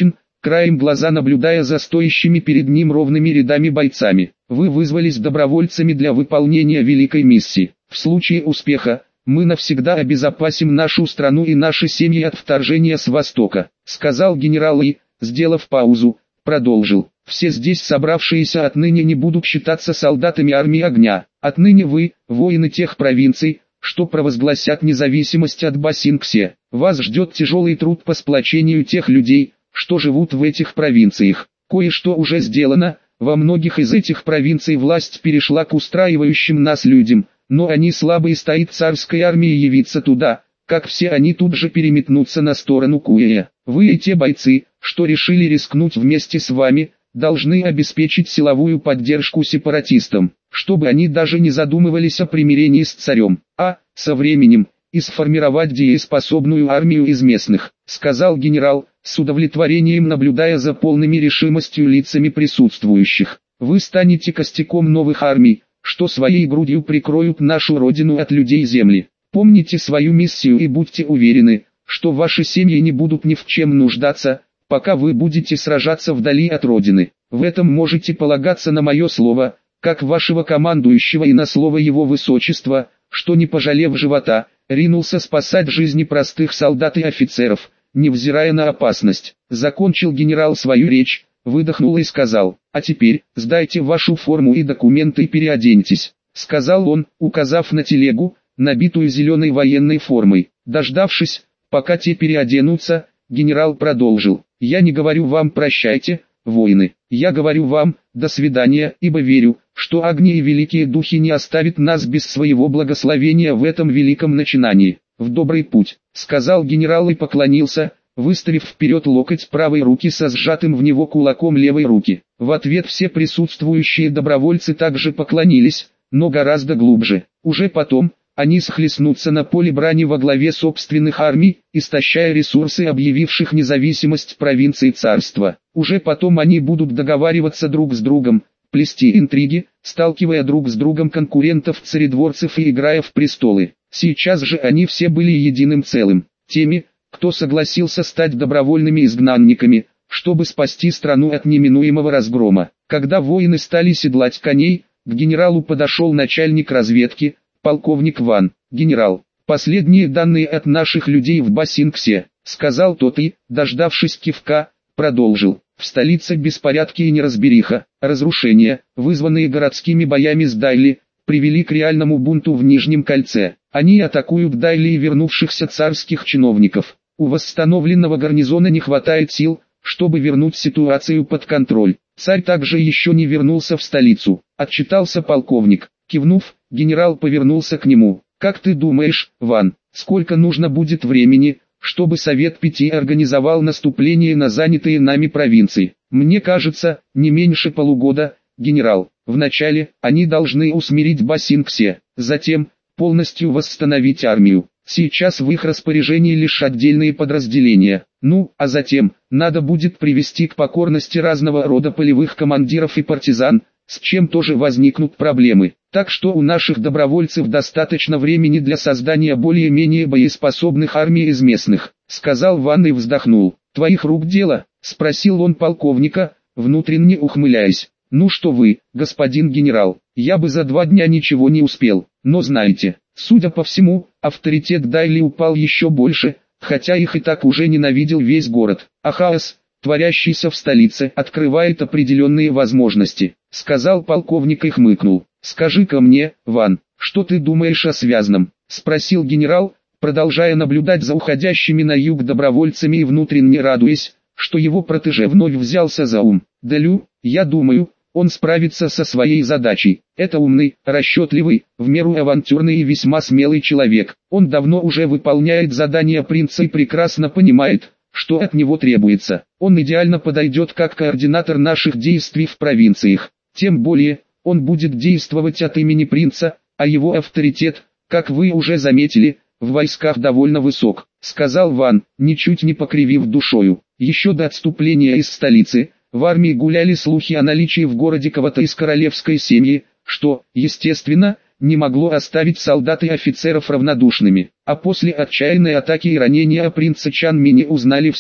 краем глаза наблюдая за стоящими перед ним ровными рядами бойцами. Вы вызвались добровольцами для выполнения великой миссии. В случае успеха, мы навсегда обезопасим нашу страну и наши семьи от вторжения с востока, сказал генерал и, сделав паузу, продолжил. Все здесь собравшиеся отныне не будут считаться солдатами армии огня. Отныне вы, воины тех провинций, что провозгласят независимость от Басинксе. Вас ждет тяжелый труд по сплочению тех людей, что живут в этих провинциях. Кое-что уже сделано, во многих из этих провинций власть перешла к устраивающим нас людям, но они слабы и стоит царской армии явиться туда, как все они тут же переметнутся на сторону Куэя. Вы и те бойцы, что решили рискнуть вместе с вами, должны обеспечить силовую поддержку сепаратистам, чтобы они даже не задумывались о примирении с царем, а, со временем, и сформировать дееспособную армию из местных, сказал генерал, с удовлетворением наблюдая за полными решимостью лицами присутствующих. Вы станете костяком новых армий, что своей грудью прикроют нашу родину от людей земли. Помните свою миссию и будьте уверены, что ваши семьи не будут ни в чем нуждаться, пока вы будете сражаться вдали от родины. В этом можете полагаться на мое слово, как вашего командующего и на слово его высочества, что не пожалев живота, ринулся спасать жизни простых солдат и офицеров, невзирая на опасность. Закончил генерал свою речь, выдохнул и сказал: «А теперь, сдайте вашу форму и документы и переоденьтесь», сказал он, указав на телегу, набитую зеленой военной формой. Дождавшись, пока те переоденутся, генерал продолжил: «Я не говорю вам прощайте, воины, я говорю вам до свидания, ибо верю, что огни и великие духи не оставят нас без своего благословения в этом великом начинании. В добрый путь», сказал генерал и поклонился, выставив вперед локоть правой руки со сжатым в него кулаком левой руки. В ответ все присутствующие добровольцы также поклонились, но гораздо глубже. Уже потом, они схлестнутся на поле брани во главе собственных армий, истощая ресурсы объявивших независимость провинций царства. Уже потом они будут договариваться друг с другом, плести интриги, сталкивая друг с другом конкурентов-царедворцев и играя в престолы. Сейчас же они все были единым целым, теми, кто согласился стать добровольными изгнанниками, чтобы спасти страну от неминуемого разгрома. Когда воины стали седлать коней, к генералу подошел начальник разведки, полковник Ван. «Генерал, последние данные от наших людей в Басинксе», сказал тот и, дождавшись кивка, продолжил. «В столице беспорядки и неразбериха, разрушения, вызванные городскими боями с Дайли, привели к реальному бунту в Нижнем кольце. Они атакуют Дайли и вернувшихся царских чиновников. У восстановленного гарнизона не хватает сил, чтобы вернуть ситуацию под контроль. Царь также еще не вернулся в столицу», отчитался полковник. Кивнув, генерал повернулся к нему. «Как ты думаешь, Ван, сколько нужно будет времени, чтобы Совет Пяти организовал наступление на занятые нами провинции?» «Мне кажется, не меньше полугода, генерал. Вначале, они должны усмирить Басинксе, затем, полностью восстановить армию. Сейчас в их распоряжении лишь отдельные подразделения. Ну, а затем, надо будет привести к покорности разного рода полевых командиров и партизан, с чем тоже возникнут проблемы. Так что у наших добровольцев достаточно времени для создания более-менее боеспособных армий из местных», сказал Ван и вздохнул. «Твоих рук дело?» спросил он полковника, внутренне ухмыляясь. «Ну что вы, господин генерал, я бы за два дня ничего не успел, но знаете, судя по всему, авторитет Дайли упал еще больше, хотя их и так уже ненавидел весь город, а хаос, творящийся в столице, открывает определенные возможности», сказал полковник и хмыкнул. «Скажи-ка мне, Ван, что ты думаешь о связном?» спросил генерал, продолжая наблюдать за уходящими на юг добровольцами и внутренне радуясь, что его протеже вновь взялся за ум. «Далю, я думаю, он справится со своей задачей. Это умный, расчетливый, в меру авантюрный и весьма смелый человек. Он давно уже выполняет задания принца и прекрасно понимает, что от него требуется. Он идеально подойдет как координатор наших действий в провинциях. Тем более, он будет действовать от имени принца, а его авторитет, как вы уже заметили, в войсках довольно высок», сказал Ван, ничуть не покривив душою. Еще до отступления из столицы, в армии гуляли слухи о наличии в городе кого-то из королевской семьи, что, естественно, не могло оставить солдат и офицеров равнодушными. А после отчаянной атаки и ранения принца Чан Мине узнали все.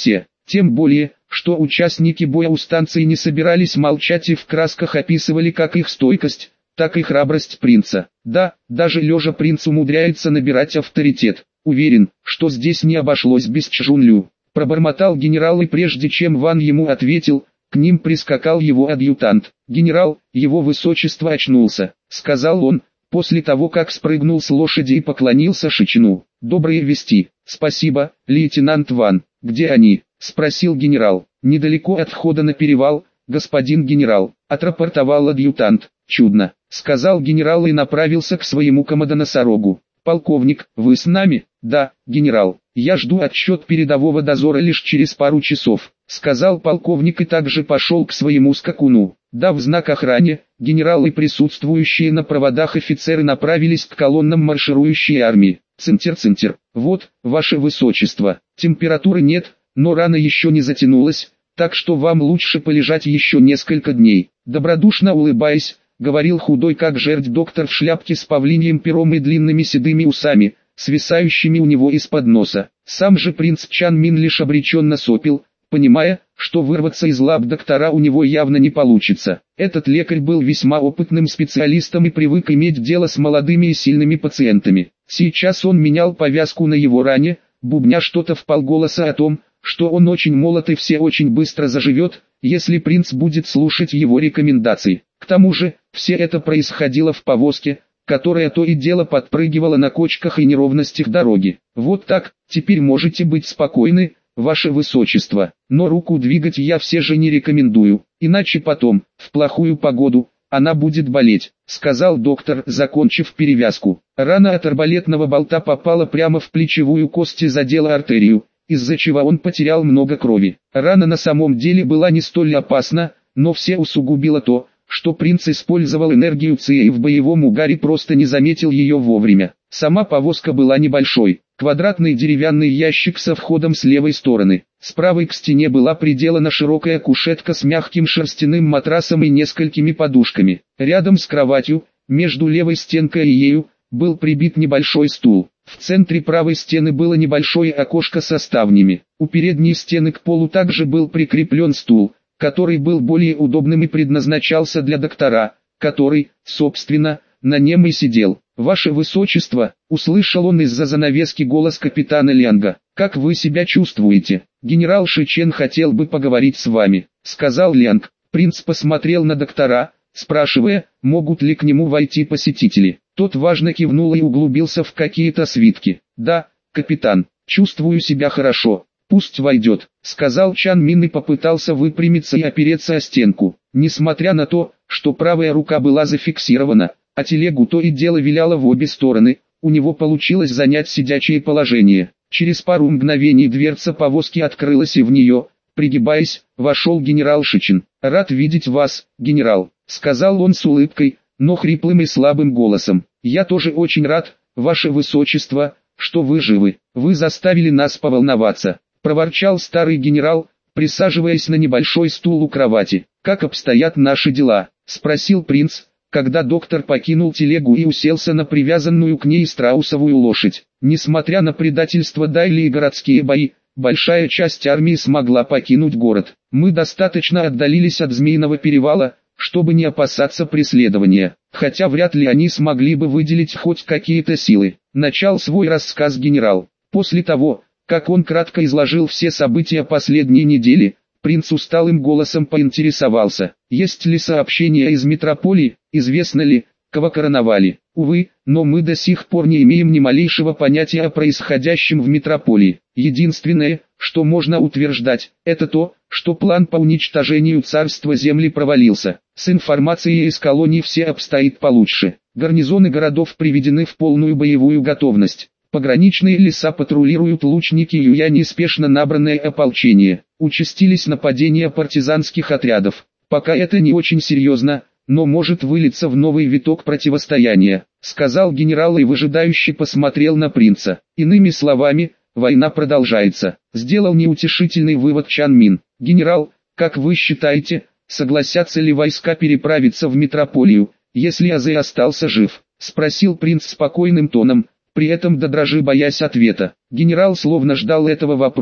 Тем более, что участники боя у станции не собирались молчать и в красках описывали как их стойкость, так и храбрость принца. Да, даже лежа принц умудряется набирать авторитет. Уверен, что здесь не обошлось без Чжунлю. Пробормотал генерал, и прежде чем Ван ему ответил, к ним прискакал его адъютант. «Генерал, его высочество очнулся», — сказал он, после того как спрыгнул с лошади и поклонился Шичину. «Добрые вести». «Спасибо, лейтенант Ван. Где они?» — спросил генерал. «Недалеко от входа на перевал, господин генерал», — отрапортовал адъютант. «Чудно», — сказал генерал и направился к своему командоносорогу. «Полковник, вы с нами?» «Да, генерал. Я жду отчет передового дозора лишь через пару часов», — сказал полковник и также пошел к своему скакуну. Дав знак охране, генерал и присутствующие на проводах офицеры направились к колоннам марширующей армии. «Цинтер-цинтер, вот, ваше высочество, температуры нет, но рана еще не затянулась, так что вам лучше полежать еще несколько дней». Добродушно улыбаясь, говорил худой как жердь доктор в шляпке с павлиньим пером и длинными седыми усами, свисающими у него из-под носа. Сам же принц Чан Мин лишь обреченно сопел, понимая, что вырваться из лап доктора у него явно не получится. Этот лекарь был весьма опытным специалистом и привык иметь дело с молодыми и сильными пациентами. Сейчас он менял повязку на его ране, бубня что-то вполголоса о том, что он очень молод и все очень быстро заживет, если принц будет слушать его рекомендации. К тому же, все это происходило в повозке, которая то и дело подпрыгивала на кочках и неровностях дороги. «Вот так, теперь можете быть спокойны, ваше высочество, но руку двигать я все же не рекомендую, иначе потом, в плохую погоду, она будет болеть», — сказал доктор, закончив перевязку. Рана от арбалетного болта попала прямо в плечевую кость и задела артерию, из-за чего он потерял много крови. Рана на самом деле была не столь опасна, но все усугубило то, что принц использовал энергию Ци и в боевом угаре просто не заметил ее вовремя. Сама повозка была небольшой, квадратный деревянный ящик со входом с левой стороны. С правой к стене была приделана широкая кушетка с мягким шерстяным матрасом и несколькими подушками. Рядом с кроватью, между левой стенкой и ею, был прибит небольшой стул. В центре правой стены было небольшое окошко со ставнями. У передней стены к полу также был прикреплен стул, который был более удобным и предназначался для доктора, который, собственно, на нем и сидел. «Ваше высочество», — услышал он из-за занавески голос капитана Лянга, — «как вы себя чувствуете? Генерал Шичен хотел бы поговорить с вами», — сказал Лянг. Принц посмотрел на доктора, спрашивая, могут ли к нему войти посетители. Тот важно кивнул и углубился в какие-то свитки. «Да, капитан, чувствую себя хорошо. Пусть войдет», — сказал Чан Мин и попытался выпрямиться и опереться о стенку. Несмотря на то, что правая рука была зафиксирована, а телегу то и дело виляла в обе стороны, у него получилось занять сидячее положение. Через пару мгновений дверца повозки открылась и в нее, пригибаясь, вошел генерал Шичен. «Рад видеть вас, генерал», — сказал он с улыбкой, но хриплым и слабым голосом. «Я тоже очень рад, ваше высочество, что вы живы. Вы заставили нас поволноваться», — проворчал старый генерал, присаживаясь на небольшой стул у кровати. «Как обстоят наши дела?» — спросил принц, когда доктор покинул телегу и уселся на привязанную к ней страусовую лошадь. Несмотря на предательство Дайли и городские бои, большая часть армии смогла покинуть город. Мы достаточно отдалились от Змеиного перевала, чтобы не опасаться преследования, хотя вряд ли они смогли бы выделить хоть какие-то силы. Начал свой рассказ генерал. После того, как он кратко изложил все события последней недели, принц усталым голосом поинтересовался, есть ли сообщения из метрополии, известно ли, кого короновали. Увы, но мы до сих пор не имеем ни малейшего понятия о происходящем в метрополии. Единственное, что можно утверждать, это то, что план по уничтожению царства земли провалился. С информацией из колоний все обстоит получше. Гарнизоны городов приведены в полную боевую готовность. Пограничные леса патрулируют лучники Юя, неспешно набранное ополчение. Участились нападения партизанских отрядов. Пока это не очень серьезно, но может вылиться в новый виток противостояния, сказал генерал и выжидающе посмотрел на принца. Иными словами, война продолжается, сделал неутешительный вывод Чан Мин. Генерал, как вы считаете, согласятся ли войска переправиться в метрополию, если Азэ остался жив? Спросил принц спокойным тоном, при этом до дрожи боясь ответа. Генерал словно ждал этого вопроса,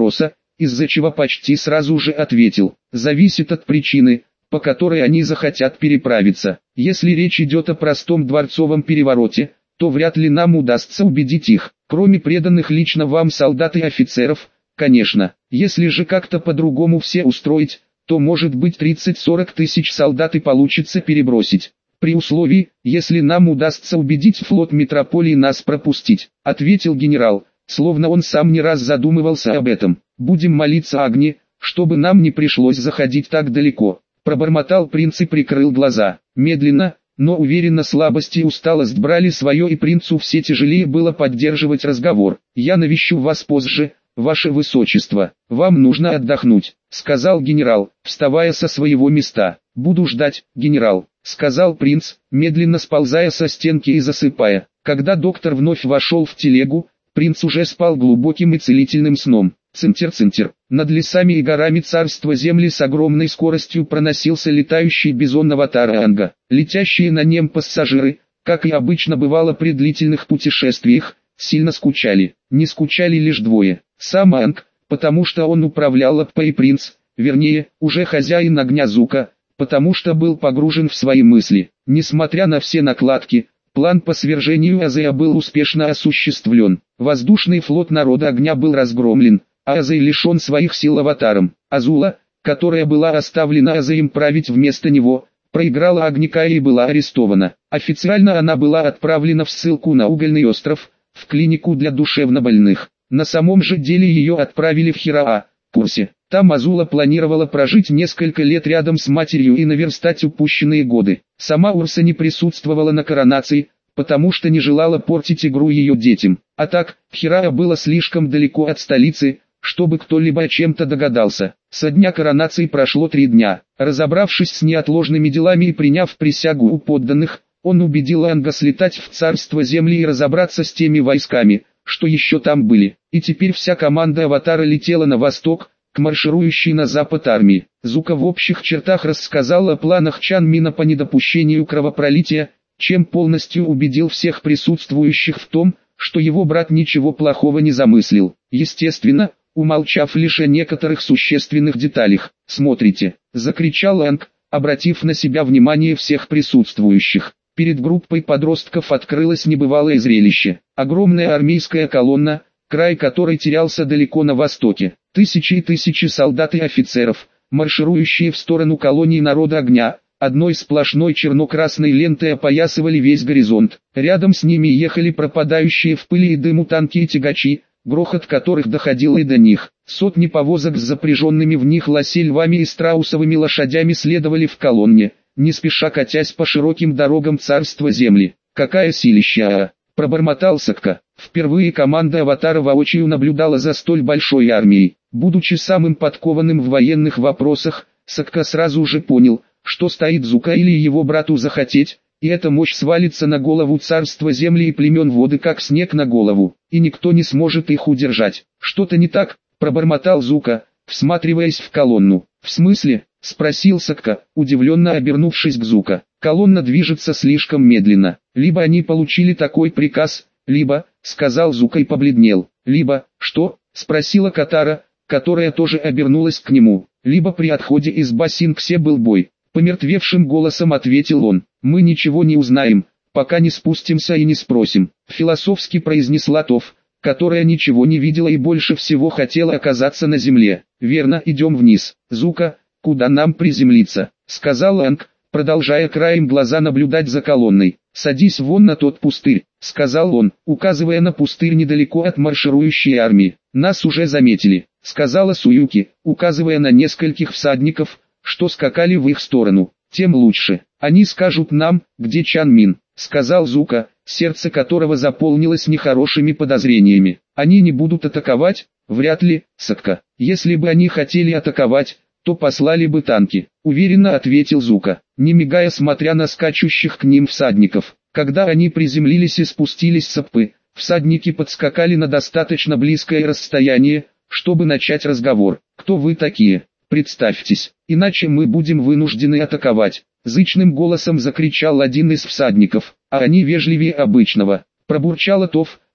из-за чего почти сразу же ответил: зависит от причины, по которой они захотят переправиться. Если речь идет о простом дворцовом перевороте, то вряд ли нам удастся убедить их, кроме преданных лично вам солдат и офицеров, конечно. Если же как-то по-другому все устроить, то может быть тридцать-сорок тысяч солдат и получится перебросить. При условии, если нам удастся убедить флот метрополии нас пропустить, ответил генерал, словно он сам не раз задумывался об этом. Будем молиться Агне, чтобы нам не пришлось заходить так далеко. Пробормотал принц и прикрыл глаза. Медленно, но уверенно слабость и усталость брали свое, и принцу все тяжелее было поддерживать разговор. «Я навещу вас позже, ваше высочество, вам нужно отдохнуть», — сказал генерал, вставая со своего места. «Буду ждать, генерал», — сказал принц, медленно сползая со стенки и засыпая. Когда доктор вновь вошел в телегу, принц уже спал глубоким и целительным сном. Цинтер-цинтер. Над лесами и горами царства земли с огромной скоростью проносился летающий бизон аватара Анга. Летящие на нем пассажиры, как и обычно бывало при длительных путешествиях, сильно скучали. Не скучали лишь двое. Сам Анг, потому что он управлял Аппа, и принц, вернее, уже хозяин огня Зука, потому что был погружен в свои мысли. Несмотря на все накладки, план по свержению Азея был успешно осуществлен. Воздушный флот народа огня был разгромлен, а Азей лишен своих сил аватаром. Азула, которая была оставлена Азеем править вместо него, проиграла Агникая и была арестована. Официально она была отправлена в ссылку на Угольный остров, в клинику для душевнобольных. На самом же деле ее отправили в Хираа, Курсе. Там Азула планировала прожить несколько лет рядом с матерью и наверстать упущенные годы. Сама Урса не присутствовала на коронации, потому что не желала портить игру ее детям. А так, Хираа было слишком далеко от столицы, чтобы кто-либо о чем-то догадался. Со дня коронации прошло три дня. Разобравшись с неотложными делами и приняв присягу у подданных, он убедил Анга слетать в царство земли и разобраться с теми войсками, что еще там были. И теперь вся команда аватара летела на восток, к марширующей на запад армии. Зука в общих чертах рассказал о планах Чан Мина по недопущению кровопролития, чем полностью убедил всех присутствующих в том, что его брат ничего плохого не замыслил. Естественно, умолчав лишь о некоторых существенных деталях. «Смотрите!» — закричал Анг, обратив на себя внимание всех присутствующих. Перед группой подростков открылось небывалое зрелище. Огромная армейская колонна, край которой терялся далеко на востоке. Тысячи и тысячи солдат и офицеров, марширующие в сторону колонии народа огня, одной сплошной черно-красной лентой опоясывали весь горизонт. Рядом с ними ехали пропадающие в пыли и дыму танки и тягачи, грохот которых доходил и до них. Сотни повозок с запряженными в них лосей-львами и страусовыми лошадями следовали в колонне, не спеша катясь по широким дорогам царства земли. «Какая силища!» — пробормотал Сокка. Впервые команда аватара воочию наблюдала за столь большой армией. Будучи самым подкованным в военных вопросах, Сокка сразу же понял, что стоит Зука или его брату захотеть, и эта мощь свалится на голову царства земли и племен воды как снег на голову, и никто не сможет их удержать. «Что-то не так?» — пробормотал Зука, всматриваясь в колонну. «В смысле?» — спросил Сокка, удивленно обернувшись к Зука. «Колонна движется слишком медленно. Либо они получили такой приказ, либо...» — сказал Зука и побледнел. «Либо...» «Что?» — спросила Катара, которая тоже обернулась к нему. «Либо при отходе из Басинксе был бой». Помертвевшим голосом ответил он. «Мы ничего не узнаем, пока не спустимся и не спросим», — философски произнесла Тоф, которая ничего не видела и больше всего хотела оказаться на земле. «Верно, идем вниз. Зука, куда нам приземлиться?» — сказал Анг, продолжая краем глаза наблюдать за колонной. «Садись вон на тот пустырь», — сказал он, указывая на пустырь недалеко от марширующей армии. «Нас уже заметили», — сказала Суюки, указывая на нескольких всадников, что скакали в их сторону. «Тем лучше. Они скажут нам, где Чан Мин», — сказал Зука, сердце которого заполнилось нехорошими подозрениями. «Они не будут атаковать?» «Вряд ли, Сокка. Если бы они хотели атаковать, то послали бы танки», — уверенно ответил Зука, не мигая смотря на скачущих к ним всадников. Когда они приземлились и спустились с Аппы, всадники подскакали на достаточно близкое расстояние, чтобы начать разговор. «Кто вы такие? Представьтесь, иначе мы будем вынуждены атаковать», — зычным голосом закричал один из всадников. «А они вежливее обычного», — пробурчала Тоф,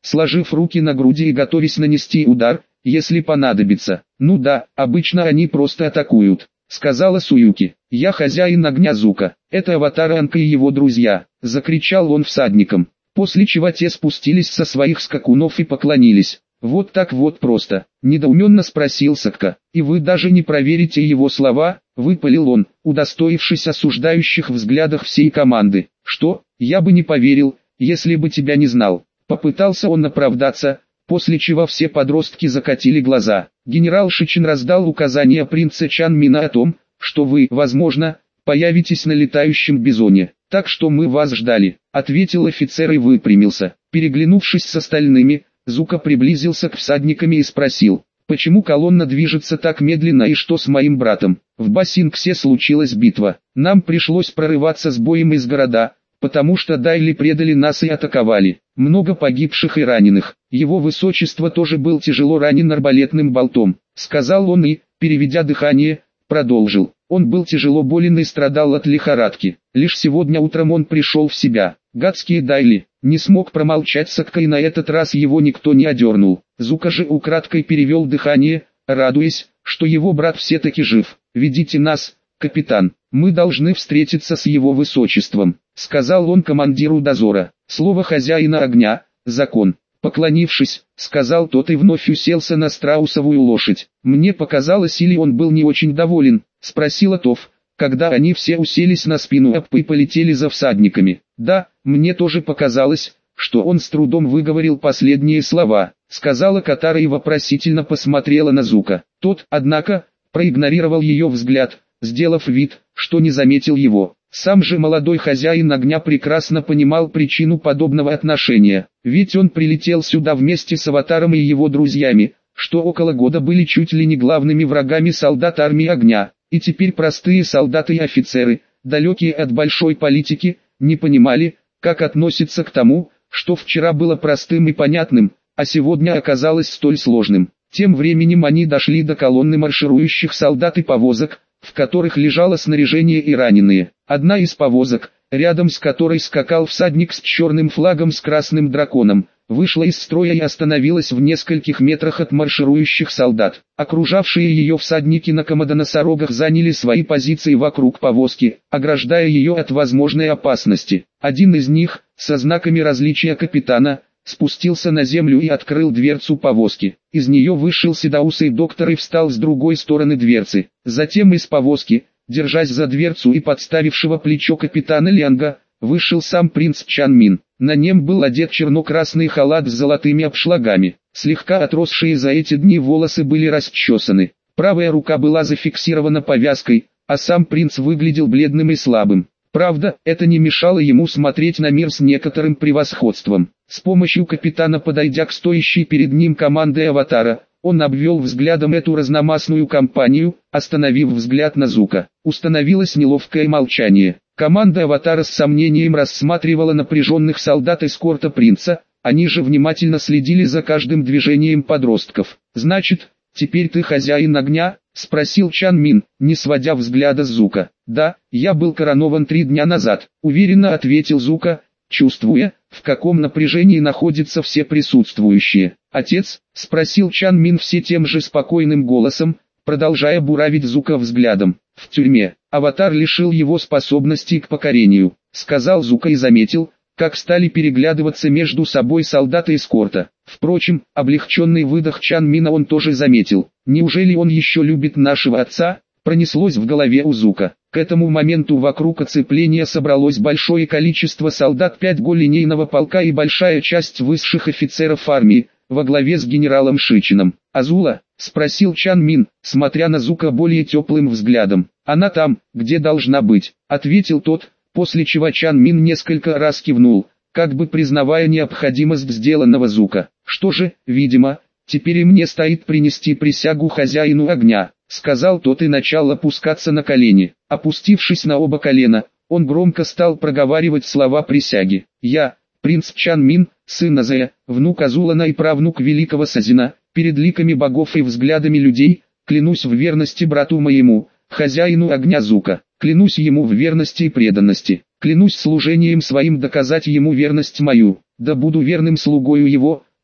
сложив руки на груди и готовясь нанести удар, если понадобится. «Ну да, обычно они просто атакуют», — сказала Суюки. «Я хозяин огня Зука, это аватар Анка и его друзья», — закричал он всадникам, после чего те спустились со своих скакунов и поклонились. «Вот так вот просто», — недоуменно спросил Сакка. «И вы даже не проверите его слова?» — выпалил он, удостоившись осуждающих взглядах всей команды. «Что? Я бы не поверил, если бы тебя не знал». Попытался он оправдаться, после чего все подростки закатили глаза. Генерал Шичин раздал указания принца Чан Мина о том, что вы, возможно, появитесь на летающем бизоне. «Так что мы вас ждали», — ответил офицер и выпрямился. Переглянувшись с остальными, Зука приблизился к всадникам и спросил, почему колонна движется так медленно и что с моим братом. В Басинксе случилась битва. Нам пришлось прорываться с боем из города, потому что Дайли предали нас и атаковали. Много погибших и раненых. Его высочество тоже был тяжело ранен арбалетным болтом, сказал он и, переведя дыхание, продолжил. Он был тяжело болен и страдал от лихорадки. Лишь сегодня утром он пришел в себя. Гадские Дайли. Не смог промолчать Сакка, и на этот раз его никто не одернул. Зука же украдкой перевел дыхание, радуясь, что его брат все-таки жив. «Ведите нас, капитан, мы должны встретиться с его высочеством», — сказал он командиру дозора. Слово хозяина огня — закон. Поклонившись, сказал тот и вновь уселся на страусовую лошадь. «Мне показалось, или он был не очень доволен?» — спросила Тоф, когда они все уселись на спину Аппы и полетели за всадниками. «Да, мне тоже показалось, что он с трудом выговорил последние слова», — сказала Катара и вопросительно посмотрела на Зука. Тот, однако, проигнорировал ее взгляд, сделав вид, что не заметил его. Сам же молодой хозяин огня прекрасно понимал причину подобного отношения, ведь он прилетел сюда вместе с аватаром и его друзьями, что около года были чуть ли не главными врагами солдат армии огня, и теперь простые солдаты и офицеры, далекие от большой политики, не понимали, как относиться к тому, что вчера было простым и понятным, а сегодня оказалось столь сложным. Тем временем они дошли до колонны марширующих солдат и повозок, в которых лежало снаряжение и раненые. Одна из повозок, рядом с которой скакал всадник с черным флагом с красным драконом, вышла из строя и остановилась в нескольких метрах от марширующих солдат. Окружавшие ее всадники на комодоносорогах заняли свои позиции вокруг повозки, ограждая ее от возможной опасности. Один из них, со знаками различия капитана, спустился на землю и открыл дверцу повозки. Из нее вышел седоусый доктор и встал с другой стороны дверцы. Затем из повозки, держась за дверцу и подставившего плечо капитана Лянга, вышел сам принц Чан Мин. На нем был одет черно-красный халат с золотыми обшлагами. Слегка отросшие за эти дни волосы были расчесаны. Правая рука была зафиксирована повязкой, а сам принц выглядел бледным и слабым. Правда, это не мешало ему смотреть на мир с некоторым превосходством. С помощью капитана, подойдя к стоящей перед ним команде аватара, он обвел взглядом эту разномастную компанию, остановив взгляд на Зука. Установилось неловкое молчание. Команда аватара с сомнением рассматривала напряженных солдат эскорта принца, они же внимательно следили за каждым движением подростков. «Значит, теперь ты хозяин огня?» — спросил Чан Мин, не сводя взгляда с Зука. «Да, я был коронован три дня назад», — уверенно ответил Зука, чувствуя, в каком напряжении находятся все присутствующие. «Отец?» — спросил Чан Мин все тем же спокойным голосом, продолжая буравить Зука взглядом. «В тюрьме. Аватар лишил его способностей к покорению», — сказал Зука и заметил, как стали переглядываться между собой солдаты эскорта. Впрочем, облегченный выдох Чан Мина он тоже заметил. «Неужели он еще любит нашего отца?» Пронеслось в голове у Зука. К этому моменту вокруг оцепления собралось большое количество солдат пятого линейного полка и большая часть высших офицеров армии, во главе с генералом Шичином. «Азула?» — спросил Чан Мин, смотря на Зука более теплым взглядом. «Она там, где должна быть», — ответил тот, после чего Чан Мин несколько раз кивнул, как бы признавая необходимость сделанного Зука. «Что же, видимо, теперь и мне стоит принести присягу хозяину огня», — сказал тот и начал опускаться на колени. Опустившись на оба колена, он громко стал проговаривать слова присяги. «Я, принц Чан Мин, сын Азая, внук Азулана и правнук великого Сазина, перед ликами богов и взглядами людей, клянусь в верности брату моему, хозяину огня Зука, клянусь ему в верности и преданности, клянусь служением своим доказать ему верность мою, да буду верным слугою его,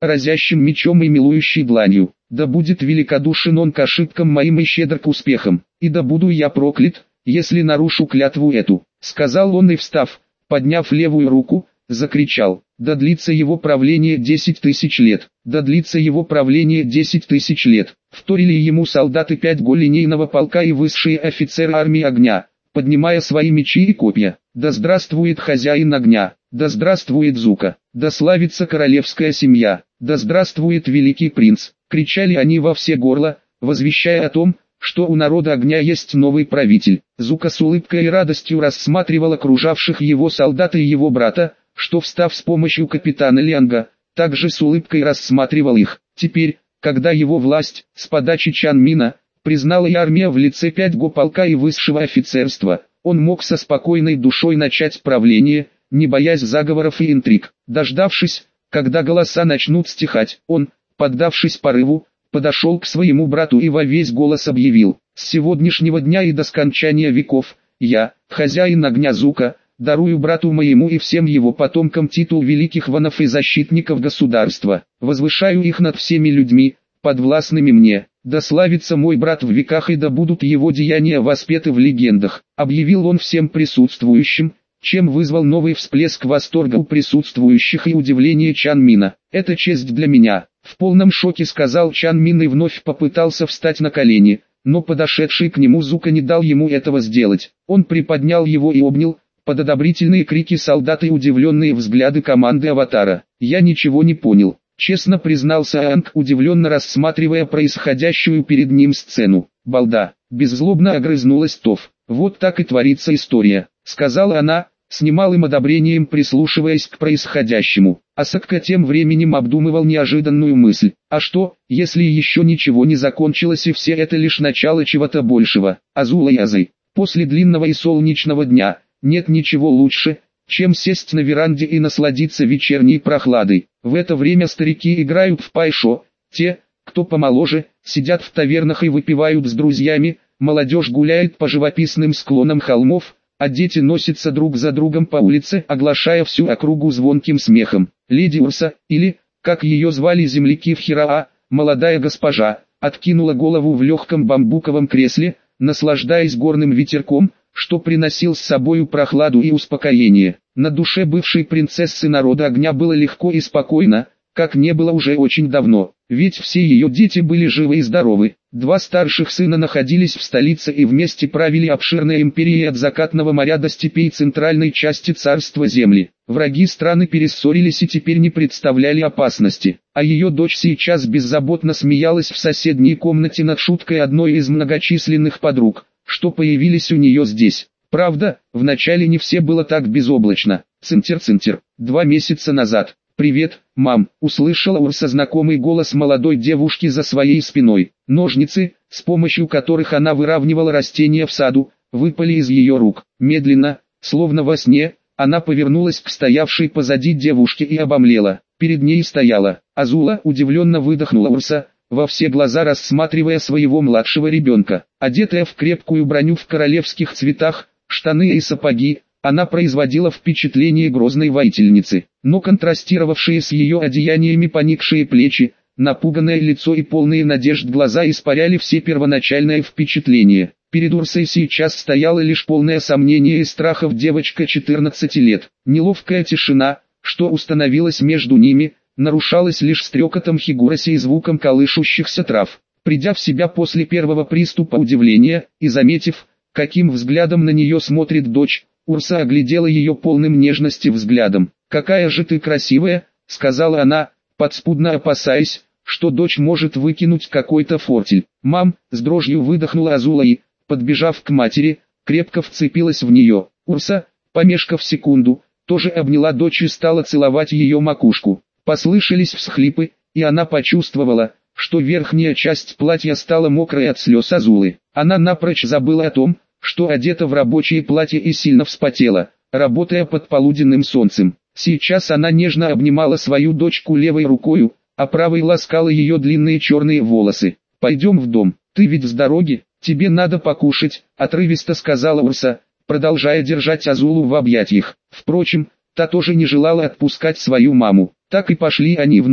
разящим мечом и милующей дланью. Да будет великодушен он к ошибкам моим и щедр к успехам, и да буду я проклят, если нарушу клятву эту, сказал он и встав, подняв левую руку, закричал: да длится его правление десять тысяч лет, да длится его правление десять тысяч лет. Вторили ему солдаты пять голинейного полка и высшие офицеры армии огня, поднимая свои мечи и копья. Да здравствует хозяин огня, да здравствует Зука, да славится королевская семья, да здравствует великий принц, кричали они во все горла, возвещая о том, что у народа огня есть новый правитель. Зука с улыбкой и радостью рассматривал окружавших его солдат и его брата, что, встав с помощью капитана Лианга, также с улыбкой рассматривал их. Теперь, когда его власть, с подачи Чан Мина, признала и армия в лице пять го полка и высшего офицерства, он мог со спокойной душой начать правление, не боясь заговоров и интриг. Дождавшись, когда голоса начнут стихать, он, поддавшись порыву, подошел к своему брату и во весь голос объявил: «С сегодняшнего дня и до скончания веков, я, хозяин огня Зука, дарую брату моему и всем его потомкам титул великих ванов и защитников государства, возвышаю их над всеми людьми, подвластными мне, да славится мой брат в веках и да будут его деяния воспеты в легендах», объявил он всем присутствующим, чем вызвал новый всплеск восторга у присутствующих и удивление Чан Мина. «Это честь для меня», — в полном шоке сказал Чан Мин и вновь попытался встать на колени, но подошедший к нему Зука не дал ему этого сделать. Он приподнял его и обнял, под одобрительные крики солдат и удивленные взгляды команды Аватара. «Я ничего не понял», — честно признался Аанг, удивленно рассматривая происходящую перед ним сцену. «Балда», — беззлобно огрызнулась Топh. «Вот так и творится история», — сказала она, с немалым одобрением прислушиваясь к происходящему. Асакка тем временем обдумывал неожиданную мысль: а что, если еще ничего не закончилось и все это лишь начало чего-то большего? Азула Язы, после длинного и солнечного дня, нет ничего лучше, чем сесть на веранде и насладиться вечерней прохладой. В это время старики играют в пайшо, те, кто помоложе, сидят в тавернах и выпивают с друзьями, молодежь гуляет по живописным склонам холмов, а дети носятся друг за другом по улице, оглашая всю округу звонким смехом. Леди Урса, или, как ее звали земляки в Хираа, молодая госпожа, откинула голову в легком бамбуковом кресле, наслаждаясь горным ветерком, что приносил с собою прохладу и успокоение. На душе бывшей принцессы народа огня было легко и спокойно, как не было уже очень давно, ведь все ее дети были живы и здоровы. Два старших сына находились в столице и вместе правили обширной империей от закатного моря до степей центральной части царства земли. Враги страны перессорились и теперь не представляли опасности, а ее дочь сейчас беззаботно смеялась в соседней комнате над шуткой одной из многочисленных подруг, что появились у нее здесь. Правда, вначале не все было так безоблачно. Цинтер-цинтер, два месяца назад. «Привет, мам», — услышала Урса знакомый голос молодой девушки за своей спиной. Ножницы, с помощью которых она выравнивала растения в саду, выпали из ее рук. Медленно, словно во сне, она повернулась к стоявшей позади девушке и обомлела. Перед ней стояла Азула. Удивленно выдохнула Урса, во все глаза рассматривая своего младшего ребенка. Одетая в крепкую броню в королевских цветах, штаны и сапоги, она производила впечатление грозной воительницы, но контрастировавшие с ее одеяниями поникшие плечи, напуганное лицо и полные надежд глаза испаряли все первоначальное впечатление. Перед Урсой сейчас стояло лишь полное сомнение и страхов девочка четырнадцати лет. Неловкая тишина, что установилась между ними, нарушалась лишь стрекотом Хигураси и звуком колышущихся трав. Придя в себя после первого приступа удивления, и заметив, каким взглядом на нее смотрит дочь, Урса оглядела ее полным нежности взглядом. «Какая же ты красивая», — сказала она, подспудно опасаясь, что дочь может выкинуть какой-то фортель. «Мам», — с дрожью выдохнула Азула и, подбежав к матери, крепко вцепилась в нее. Урса, помешкав секунду, тоже обняла дочь и стала целовать ее макушку. Послышались всхлипы, и она почувствовала, что верхняя часть платья стала мокрой от слез Азулы. Она напрочь забыла о том, что одета в рабочее платье и сильно вспотела, работая под полуденным солнцем. Сейчас она нежно обнимала свою дочку левой рукою, а правой ласкала ее длинные черные волосы. «Пойдем в дом, ты ведь с дороги, тебе надо покушать», — отрывисто сказала Урса, продолжая держать Азулу в объятиях. Впрочем, та тоже не желала отпускать свою маму. Так и пошли они внутрь,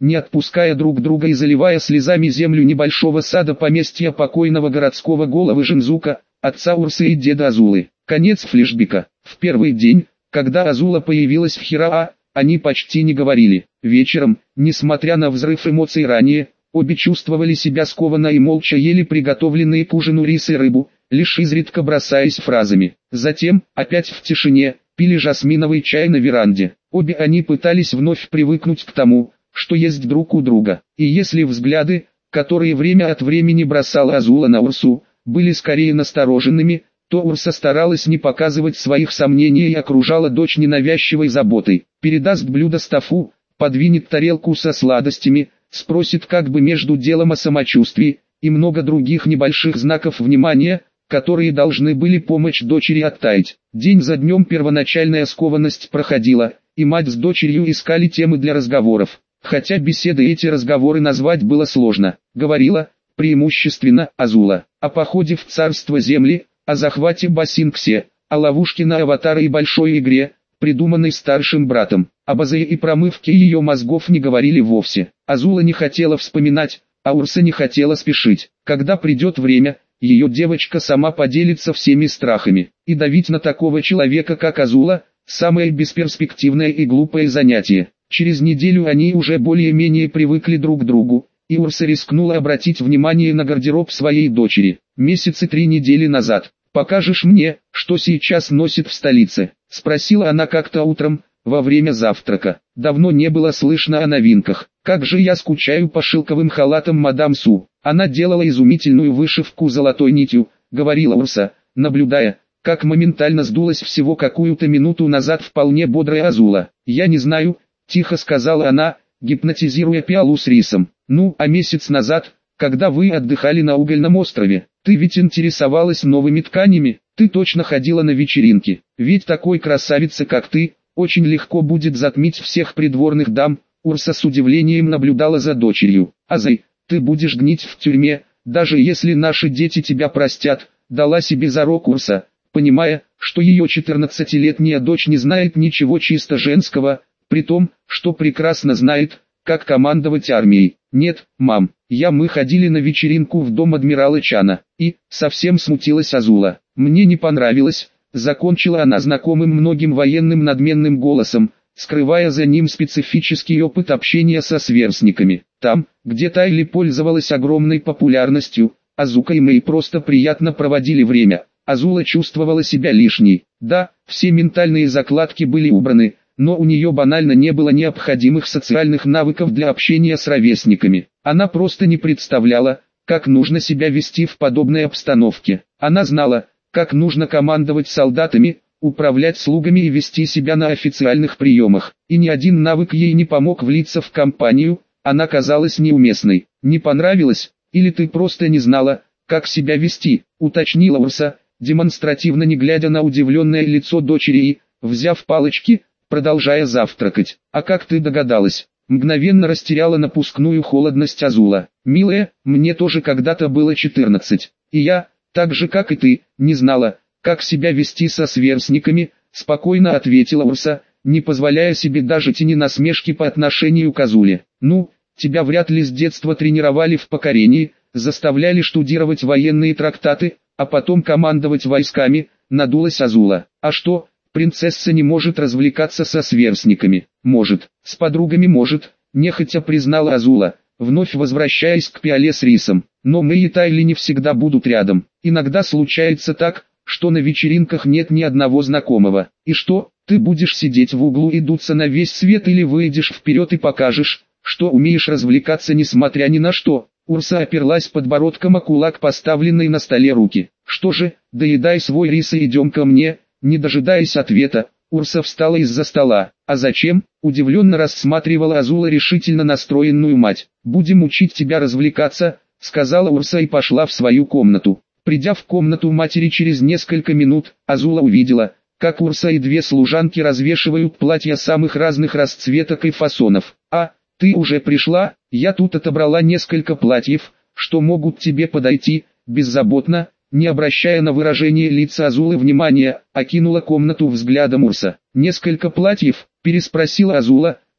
не отпуская друг друга и заливая слезами землю небольшого сада поместья покойного городского головы Жинзука, отца Урсы и деда Азулы. Конец флешбека. В первый день, когда Азула появилась в Хираа, они почти не говорили. Вечером, несмотря на взрыв эмоций ранее, обе чувствовали себя скованно и молча ели приготовленные к ужину рис и рыбу, лишь изредка бросаясь фразами. Затем, опять в тишине, пили жасминовый чай на веранде. Обе они пытались вновь привыкнуть к тому, что есть друг у друга. И если взгляды, которые время от времени бросала Азула на Урсу, были скорее настороженными, то Урса старалась не показывать своих сомнений и окружала дочь ненавязчивой заботой. Передаст блюдо Стафу, подвинет тарелку со сладостями, спросит как бы между делом о самочувствии, и много других небольших знаков внимания, которые должны были помочь дочери оттаять. День за днем первоначальная скованность проходила, и мать с дочерью искали темы для разговоров. Хотя беседы эти разговоры назвать было сложно. Говорила, преимущественно, Азула, о походе в царство земли, о захвате Басинксе, о ловушке на аватара и большой игре, придуманной старшим братом. Об Азее и промывке ее мозгов не говорили вовсе. Азула не хотела вспоминать, а Урса не хотела спешить. Когда придет время, ее девочка сама поделится всеми страхами. И давить на такого человека, как Азула, самое бесперспективное и глупое занятие. Через неделю они уже более-менее привыкли друг к другу, и Урса рискнула обратить внимание на гардероб своей дочери. Месяцы три недели назад. «Покажешь мне, что сейчас носит в столице?» — спросила она как-то утром, во время завтрака. Давно не было слышно о новинках. «Как же я скучаю по шелковым халатам мадам Су. Она делала изумительную вышивку золотой нитью», — говорила Урса, наблюдая, как моментально сдулась всего какую-то минуту назад вполне бодрая Азула. «Я не знаю», — тихо сказала она, гипнотизируя пиалу с рисом. «Ну, а месяц назад, когда вы отдыхали на угольном острове, ты ведь интересовалась новыми тканями, ты точно ходила на вечеринки, ведь такой красавице, как ты, очень легко будет затмить всех придворных дам». Урса с удивлением наблюдала за дочерью. «Азай, ты будешь гнить в тюрьме, даже если наши дети тебя простят», — дала себе зарок Урса, понимая, что ее четырнадцатилетняя дочь не знает ничего чисто женского, при том, что прекрасно знает, как командовать армией. «Нет, мам, я мы ходили на вечеринку в дом адмирала Чана, и, совсем смутилась Азула. Мне не понравилось», — закончила она знакомым многим военным надменным голосом, скрывая за ним специфический опыт общения со сверстниками. Там, где Тайли пользовалась огромной популярностью, Азука и Мэй просто приятно проводили время. Азула чувствовала себя лишней. Да, все ментальные закладки были убраны, но у нее банально не было необходимых социальных навыков для общения с ровесниками. Она просто не представляла, как нужно себя вести в подобной обстановке. Она знала, как нужно командовать солдатами, управлять слугами и вести себя на официальных приемах. И ни один навык ей не помог влиться в компанию, она казалась неуместной. «Не понравилось? Или ты просто не знала, как себя вести?» — уточнила Урса, демонстративно не глядя на удивленное лицо дочери и, взяв палочки, продолжая завтракать. «А как ты догадалась?» — мгновенно растеряла напускную холодность Азула. «Милая, мне тоже когда-то было четырнадцать, и я, так же как и ты, не знала, как себя вести со сверстниками», — спокойно ответила Урса, не позволяя себе даже тени насмешки по отношению к Азуле. «Ну, тебя вряд ли с детства тренировали в покорении, заставляли штудировать военные трактаты, а потом командовать войсками», — надулась Азула. «А что, принцесса не может развлекаться со сверстниками?» «Может, с подругами может», — нехотя признала Азула, вновь возвращаясь к пиале с рисом. «Но мы и Тайли не всегда будут рядом. Иногда случается так, что на вечеринках нет ни одного знакомого. И что, ты будешь сидеть в углу и дуться на весь свет или выйдешь вперед и покажешь, что умеешь развлекаться несмотря ни на что?» Урса оперлась подбородком о кулак поставленной на столе руки. «Что же, доедай свой рис и идем ко мне». Не дожидаясь ответа, Урса встала из-за стола. «А зачем?» — удивленно рассматривала Азула решительно настроенную мать. «Будем учить тебя развлекаться», — сказала Урса и пошла в свою комнату. Придя в комнату матери через несколько минут, Азула увидела, как Урса и две служанки развешивают платья самых разных расцветок и фасонов. «А, ты уже пришла? Я тут отобрала несколько платьев, что могут тебе подойти», — беззаботно, не обращая на выражение лица Азулы внимания, окинула комнату взглядом Урса. «Несколько платьев?» — переспросила Азула,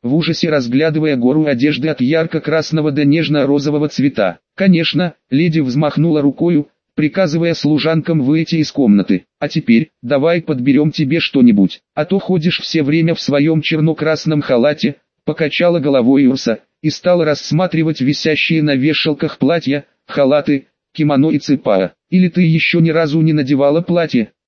в ужасе разглядывая гору одежды от ярко-красного до нежно-розового цвета. Конечно, леди взмахнула рукою, приказывая служанкам выйти из комнаты. А теперь, давай подберем тебе что-нибудь, а то ходишь все время в своем черно-красном халате, покачала головой Урса, и стала рассматривать висящие на вешалках платья, халаты, кимоно и цепа. Или ты еще ни разу не надевала платье?